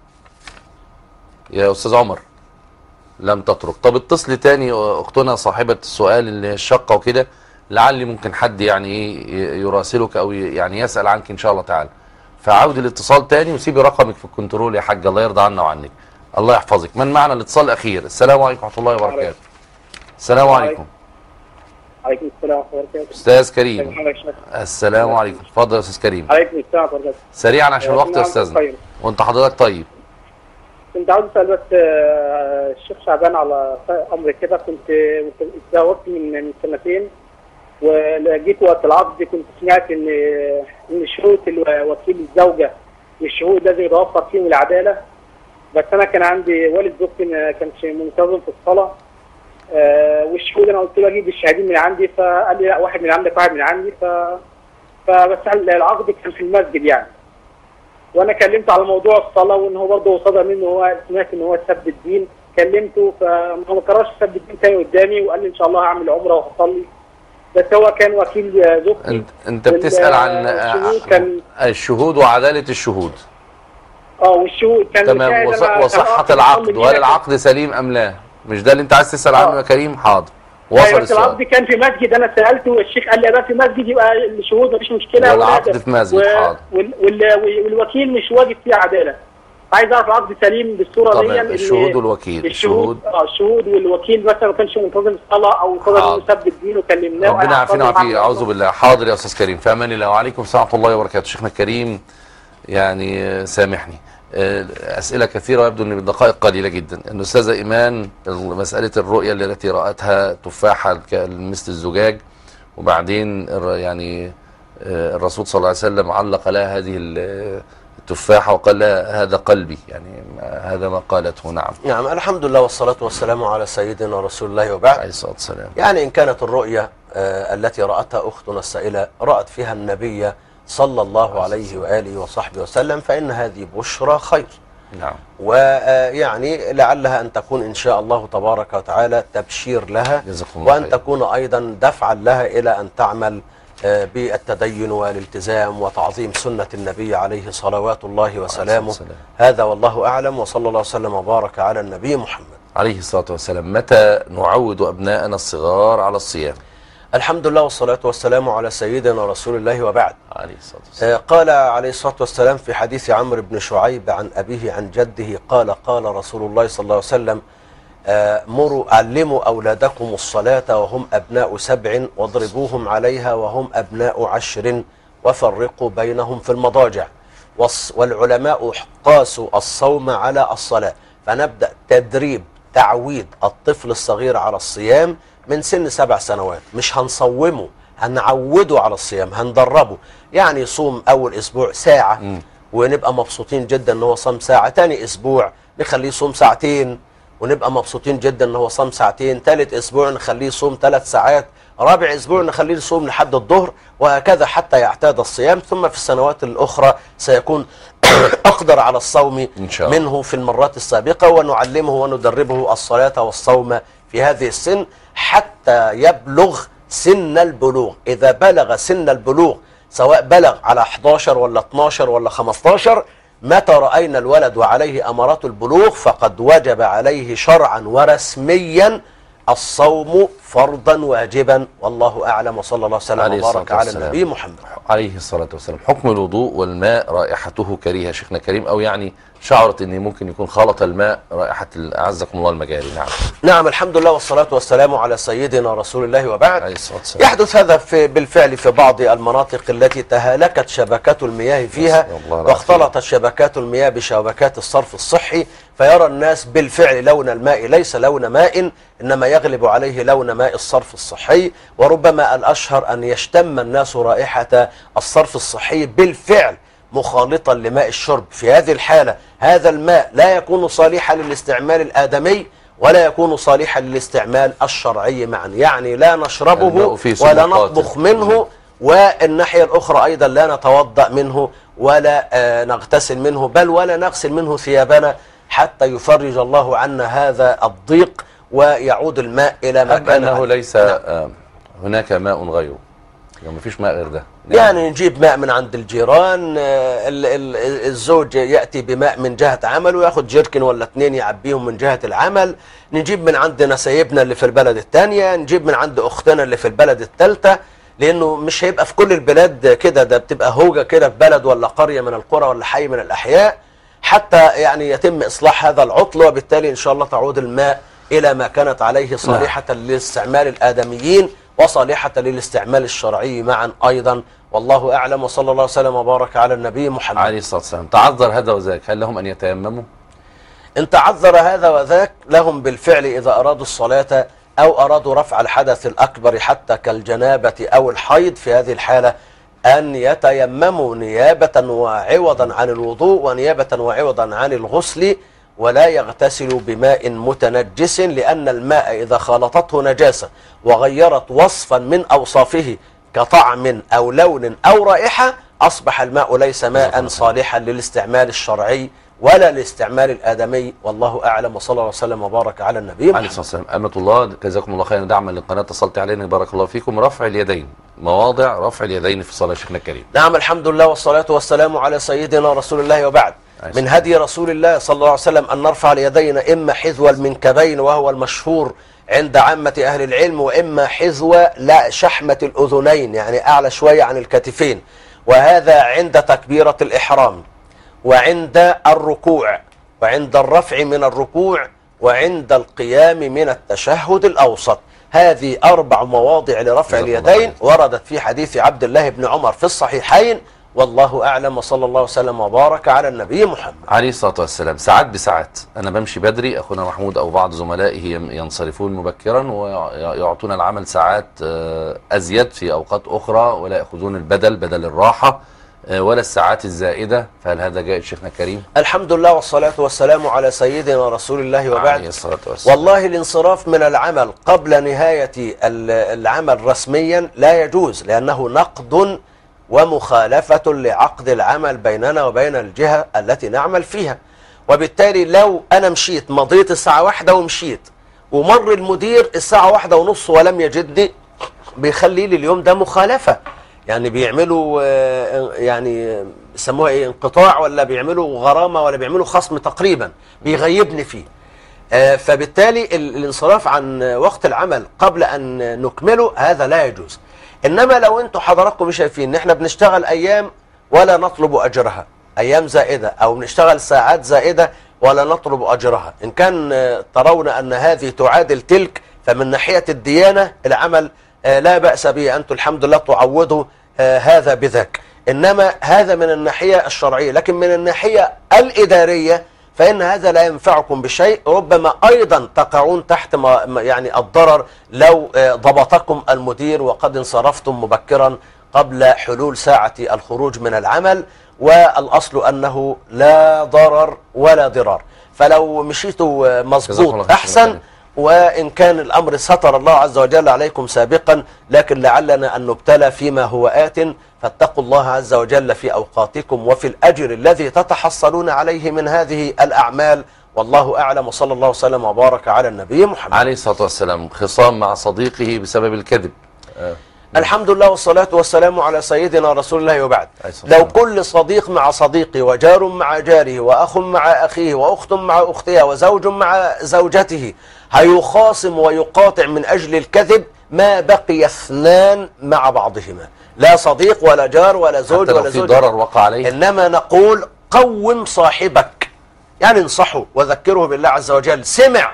يا أستاذ عمر؟ لم تترك. طب اتصلي تاني أختنا صاحبة السؤال اللي الشقة وكده، لعل ممكن حد يعني يراسلك أو يعني يسأل عنك إن شاء الله تعالى. فعاود الاتصال تاني وسيبي رقمك في الكنترول يا حاج، الله يرضى عنا وعنك. الله يحفظك. من معنا الاتصال الأخير؟ السلام عليكم ورحمة الله وبركاته. السلام عليكم. عليكم السلام ورحمة الله وبركاته. أستاذ كريم. السلام عليكم. اتفضل يا أستاذ كريم. عليكم السلام ورحمة الله وبركاته. سريعا عشان الوقت يا أستاذنا. وأنت حضرتك طيب. كنت عاوز أسأل بس الشيخ شعبان على أمر كده. كنت اتزوجت من سنتين، ولقيت وقت العقد كنت سمعت ان شروط وكيل الزوجه والشهود لازم يتوفر فيهم العداله، بس انا كان عندي والد زوجتي ما كانش منتظم في الصلاه، والشهود انا قلت له اجيب الشهادين من عندي، فقال لي لا، واحد من عندك واحد من عندي. فبس العقد كان في المسجد يعني، وانا كلمت على موضوع الصلاه وان هو برضه صدر منه، هو سمعت ان هو سب الدين، كلمته فما كررش سب الدين تاني قدامي، وقال لي ان شاء الله هعمل عمره وهصلي. بس هو كان وكيل زوجتي. انت بتسأل عن الشهود وعدالة الشهود. والشهود كان تمام. وصحة العقد، وهل العقد سليم ام لا؟ مش ده اللي انت عايز تسأل عنه يا كريم؟ حاضر. وصل بس العقد كان في مسجد، انا سالته الشيخ قال لي بقى في مسجد يبقى الشهود مفيش مشكله، والعقد في مسجد حاضر، والوكيل مش واجب فيه عداله. عايز اعرف العقد سليم بالصوره دي. الشهود والوكيل، الشهود والوكيل مثلا ما كانش منتظم الصلاه او منتظم يثبت دين وكلمناه ربنا يعافينا ويعافيه. اعوذ بالله. حاضر يا استاذ كريم، في امان الله. وعليكم السلام ورحمه الله وبركاته. شيخنا الكريم يعني سامحني، اسئله كثيره ويبدو ان بالدقائق قليله جدا. الاستاذه ايمان، مساله الرؤيه التي راتها تفاحه مثل الزجاج، وبعدين يعني الرسول صلى الله عليه وسلم علق لها هذه التفاحه وقال لها هذا قلبي، يعني هذا ما قالته. نعم. نعم، الحمد لله والصلاه والسلام على سيدنا رسول الله وبعد. عليه الصلاه والسلام. يعني ان كانت الرؤيه التي راتها اختنا السائله رات فيها النبي صلى الله عليه وآله وصحبه وسلم، فإن هذه بشرى خير. نعم. ويعني لعلها أن تكون إن شاء الله تبارك وتعالى تبشير لها، وأن تكون أيضا دفعا لها إلى أن تعمل بالتدين والالتزام وتعظيم سنة النبي عليه صلوات الله وسلامه. هذا والله أعلم، وصلى الله وسلم وبارك على النبي محمد عليه الصلاة والسلام. متى نعود أبناءنا الصغار على الصيام؟ الحمد لله والصلاة والسلام على سيدنا رسول الله وبعد. عليه الصلاة والسلام. قال عليه الصلاة والسلام في حديث عمرو بن شعيب عن أبيه عن جده قال قال رسول الله صلى الله عليه وسلم علموا أولادكم الصلاة وهم أبناء 7 واضربوهم عليها وهم أبناء 10 وفرقوا بينهم في المضاجع. والعلماء قاسوا الصوم على الصلاة، فنبدأ تدريب تعويد الطفل الصغير على الصيام من سن 7 سنوات. مش هنصومه، هنعوده على الصيام، هندربه. يعني يصوم أول أسبوع ساعة ونبقى مبسوطين جدا ان هو صام ساعة، تاني أسبوع نخليه يصوم 2 ساعات ونبقى مبسوطين جدا ان هو صام 2 ساعات، ثالث أسبوع نخليه يصوم 3 ساعات، رابع أسبوع نخليه يصوم لحد الظهر، وهكذا حتى يعتاد الصيام. ثم في السنوات الأخرى سيكون أقدر على الصوم منه في المرات السابقة، ونعلمه وندربه الصلاة والصوم في هذه السن حتى يبلغ سن البلوغ. إذا بلغ سن البلوغ، سواء بلغ على 11 ولا 12 ولا 15، متى رأينا الولد وعليه أمارات البلوغ فقد وجب عليه شرعا ورسميا الصوم فرضا واجبا. والله أعلم، وصلى الله وسلم وبارك على النبي محمد عليه الصلاة والسلام. حكم الوضوء والماء رائحته كريهة شيخنا كريم، أو يعني شعرت أن ممكن يكون خلط الماء رائحة أعزكم الله المجاري. نعم. نعم، الحمد لله والصلاة والسلام على سيدنا رسول الله وبعد. يحدث هذا بالفعل في بعض المناطق التي تهالكت شبكات المياه فيها، واختلطت شبكات المياه بشبكات الصرف الصحي، فيرى الناس بالفعل لون الماء ليس لون ماء، إنما يغلب عليه لون ماء الصرف الصحي. وربما الأشهر أن يشتم الناس رائحة الصرف الصحي بالفعل مخالطا لماء الشرب. في هذه الحالة هذا الماء لا يكون صالحا للاستعمال الآدمي ولا يكون صالحا للاستعمال الشرعي معا، يعني لا نشربه ولا نطبخ منه، والناحية الأخرى أيضا لا نتوضأ منه ولا نغتسل منه، بل ولا نغسل منه ثيابنا حتى يفرج الله عنا هذا الضيق ويعود الماء إلى ما كان. أنه ليس هناك ماء غيره، يعني مفيش ماء غير ده. يعني نجيب ماء من عند الجيران، الزوج يأتي بماء من جهة عمل ويأخذ جيركن ولا 2 يعبيهم من جهة العمل، نجيب من عند نسايبنا اللي في البلد الثانية، نجيب من عند أختنا اللي في البلد الثالثة، لأنه مش هيبقى في كل البلاد كده، ده بتبقى هوجة كده في بلد ولا قرية من القرى ولا حي من الأحياء، حتى يعني يتم إصلاح هذا العطل، وبالتالي إن شاء الله تعود الماء إلى ما كانت عليه صالحة للاستعمال الآدميين وصالحة للاستعمال الشرعي معا أيضا. والله أعلم، وصلى الله وسلم وبارك على النبي محمد عليه الصلاة والسلام. تعذر هذا وذاك، هل لهم أن يتيمموا؟ إن تعذر هذا وذاك لهم بالفعل إذا أرادوا الصلاة أو أرادوا رفع الحدث الأكبر حتى كالجنابة أو الحيض، في هذه الحالة أن يتيمموا نيابة وعوضا عن الوضوء ونيابة وعوضا عن الغسل، ولا يغتسلوا بماء متنجس، لأن الماء إذا خالطته نجاسة وغيرت وصفا من أوصافه كطعم أو لون أو رائحة، أصبح الماء ليس ماء صالحا للاستعمال الشرعي ولا للاستعمال الآدمي. والله أعلم، وصلى الله وسلم وبارك على النبي محمد عليه الصلاة والسلام. أمة الله، جزاكم الله خيرا دعما للقناة، اتصلت علينا بارك الله فيكم. رفع اليدين، مواضع رفع اليدين في الصلاة شيخنا الكريم. نعم، الحمد لله والصلاة والسلام على سيدنا رسول الله وبعد. من هدي رسول الله صلى الله عليه وسلم أن نرفع اليدين إما حذو المنكبين وهو المشهور عند عامة أهل العلم، وإما حذو لا شحمة الأذنين، يعني أعلى شوية عن الكتفين، وهذا عند تكبيرة الإحرام وعند الركوع وعند الرفع من الركوع وعند القيام من التشهد الأوسط. هذه 4 مواضع لرفع اليدين وردت في حديث عبد الله بن عمر في الصحيحين، والله أعلم، وصلى الله وسلم وبارك على النبي محمد عليه الصلاة والسلام. ساعات بساعات أنا بمشي بدري، أخونا محمود أو بعض زملائه ينصرفون مبكرا ويعطون العمل ساعات أزيد في أوقات أخرى، ولا يأخذون بدل الراحة ولا الساعات الزائدة، فهل هذا جائز شيخنا الكريم؟ الحمد لله والصلاة والسلام على سيدنا رسول الله وبعد. عليه الصلاة والسلام. والله الانصراف من العمل قبل نهاية العمل رسميا لا يجوز، لأنه نقد ومخالفة لعقد العمل بيننا وبين الجهة التي نعمل فيها. وبالتالي لو أنا مشيت مضيت الساعة 1 ومشيت ومر المدير الساعة 1:30 ولم يجدني، بيخلي لي اليوم ده مخالفة. يعني بيعملوا يعني يسموها ايه، انقطاع، ولا بيعملوا غرامة، ولا بيعملوا خصم تقريبا، بيغيبني فيه. فبالتالي الانصراف عن وقت العمل قبل أن نكمله هذا لا يجوز. إنما لو أنتم حضراتكم مش شايفين إن احنا بنشتغل أيام ولا نطلب أجرها، أيام زائدة، أو بنشتغل ساعات زائدة ولا نطلب أجرها، إن كان ترون أن هذه تعادل تلك، فمن ناحية الديانة العمل لا بأس به، أنتم الحمد لله تعوضوا هذا بذاك. إنما هذا من الناحية الشرعية، لكن من الناحية الإدارية فإن هذا لا ينفعكم بشيء، ربما أيضا تقعون تحت يعني الضرر لو ضبطكم المدير وقد انصرفتم مبكرا قبل حلول ساعة الخروج من العمل، والأصل أنه لا ضرر ولا ضرار. فلو مشيتوا مظبوط أحسن، وإن كان الأمر ستر الله عز وجل عليكم سابقا، لكن لعلنا أن نبتلى فيما هو آت، فاتقوا الله عز وجل في أوقاتكم وفي الأجر الذي تتحصلون عليه من هذه الأعمال، والله أعلم، وصلى الله وسلم وبارك على النبي محمد عليه الصلاة والسلام. خصام مع صديقه بسبب الكذب. الحمد لله والصلاة والسلام على سيدنا رسول الله وبعد. لو كل صديق مع صديقه، وجار مع جاره، وأخ مع أخيه، وأخت مع أختها، وزوج مع زوجته هيخاصم ويقاطع من أجل الكذب، ما بقي 2 مع بعضهما، لا صديق ولا جار ولا زوج ولا زوج، ضرر وقع عليه. إنما نقول قوم صاحبك، يعني انصحه وذكره بالله عز وجل، سمع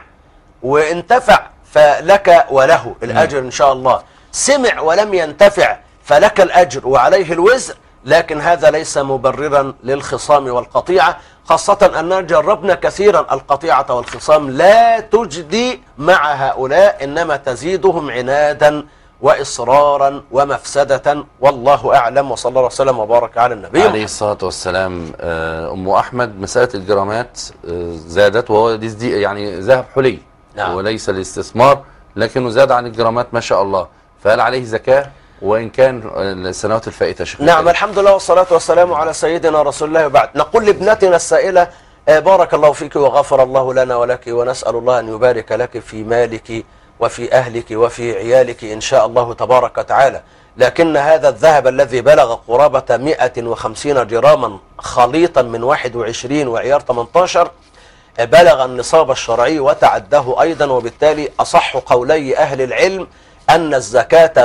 وانتفع فلك وله الأجر إن شاء الله، سمع ولم ينتفع فلك الأجر وعليه الوزر، لكن هذا ليس مبررا للخصام والقطيعة، خاصة أننا جربنا كثيرا القطيعة والخصام لا تجدي مع هؤلاء، إنما تزيدهم عنادا وإصرارا ومفسدة، والله أعلم، وصلى الله وسلم وبارك على النبي عليه الصلاة والسلام. أم أحمد، مسألة الجرامات زادت، وهو دي يعني ذهب حلي، نعم، وليس الاستثمار، لكنه زاد عن الجرامات ما شاء الله، فهل عليه زكاة وإن كان السنوات الفائتة شيخ؟ نعم، الحمد لله والصلاة والسلام على سيدنا رسول الله وبعد. نقول لابنتنا السائلة: بارك الله فيك وغفر الله لنا ولك، ونسأل الله أن يبارك لك في مالك وفي أهلك وفي عيالك إن شاء الله تبارك وتعالى، لكن هذا الذهب الذي بلغ قرابة 150 جراما خليطا من 21 وعيار 18 بلغ النصاب الشرعي وتعده أيضا، وبالتالي أصح قولي أهل العلم أن الزكاة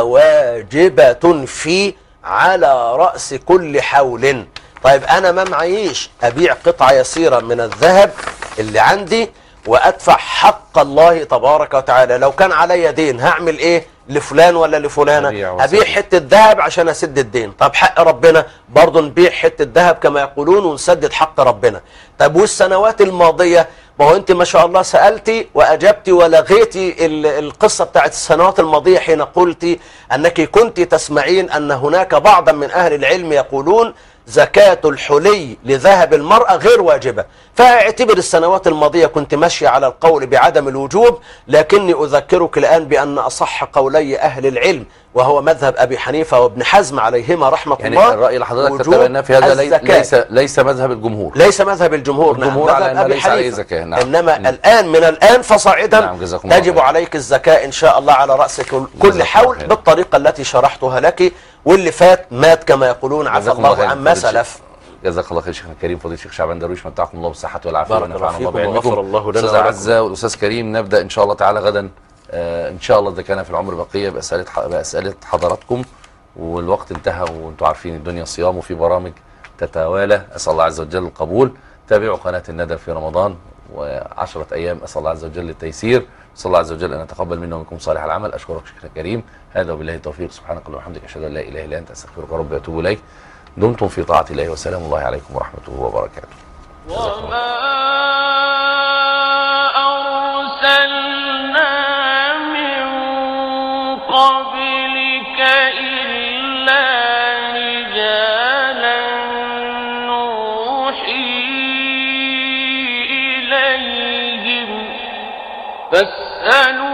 واجبة فيه على رأس كل حول. طيب أنا ما معيش أبيع قطعة يسيرة من الذهب اللي عندي وأدفع حق الله تبارك وتعالى، لو كان علي دين هعمل إيه لفلان ولا لفلانة؟ أبيع حتة ذهب عشان أسد الدين. طب حق ربنا برضو نبيع حتة ذهب كما يقولون ونسدد حق ربنا. طب والسنوات الماضية، ما هو أنت ما شاء الله سألتي وأجبتي ولغيتي القصة بتاعت السنوات الماضية حين قلتي أنك كنت تسمعين أن هناك بعضا من أهل العلم يقولون زكاة الحلي لذهب المرأة غير واجبة، فاعتبر السنوات الماضية كنت ماشية على القول بعدم الوجوب، لكني أذكرك الآن بأن أصح قولي أهل العلم وهو مذهب أبي حنيفة وابن حزم عليهما رحمة يعني الله. يعني الرأي اللي حضرتك تتبناه في هذا ليس مذهب الجمهور، ليس مذهب الجمهور، الجمهور نعم، على أبي حنيفة، زكاة. نعم. إنما الآن من الآن فصاعدا نعم، تجب عليك الزكاة إن شاء الله على رأس كل حول بالطريقة التي شرحتها لك، واللي فات مات كما يقولون، عفى الله عما سلف. جزاك الله خير شيخنا الكريم فضيله الشيخ شعبان درويش، متعكم الله بالصحه والعافيه ونفعنا الله بعلمكم. الاستاذ عزة والاستاذ كريم، نبدا ان شاء الله تعالى غدا إن شاء الله إذا كان في العمر بقية بأسئلة حضراتكم، والوقت انتهى وانتم عارفين الدنيا صيام وفي برامج تتوالى. أسأل الله عز وجل القبول. تابعوا قناة الندى في رمضان و10 أيام، أسأل الله عز وجل التيسير. أسأل الله عز وجل أن يتقبل منا ومنكم صالح العمل. أشكرك شكرا كريم. هذا وبالله التوفيق. سبحانك اللهم وبحمدك، أشهد أن لا إله إلا أنت، أستغفرك ربي وأتوب إليك. دمتم في طاعة الله، وسلام الله عليكم ورحمته وبركاته. وما أرسلنا من قبلك إلا رجالا نوحي إليهم فاسألوا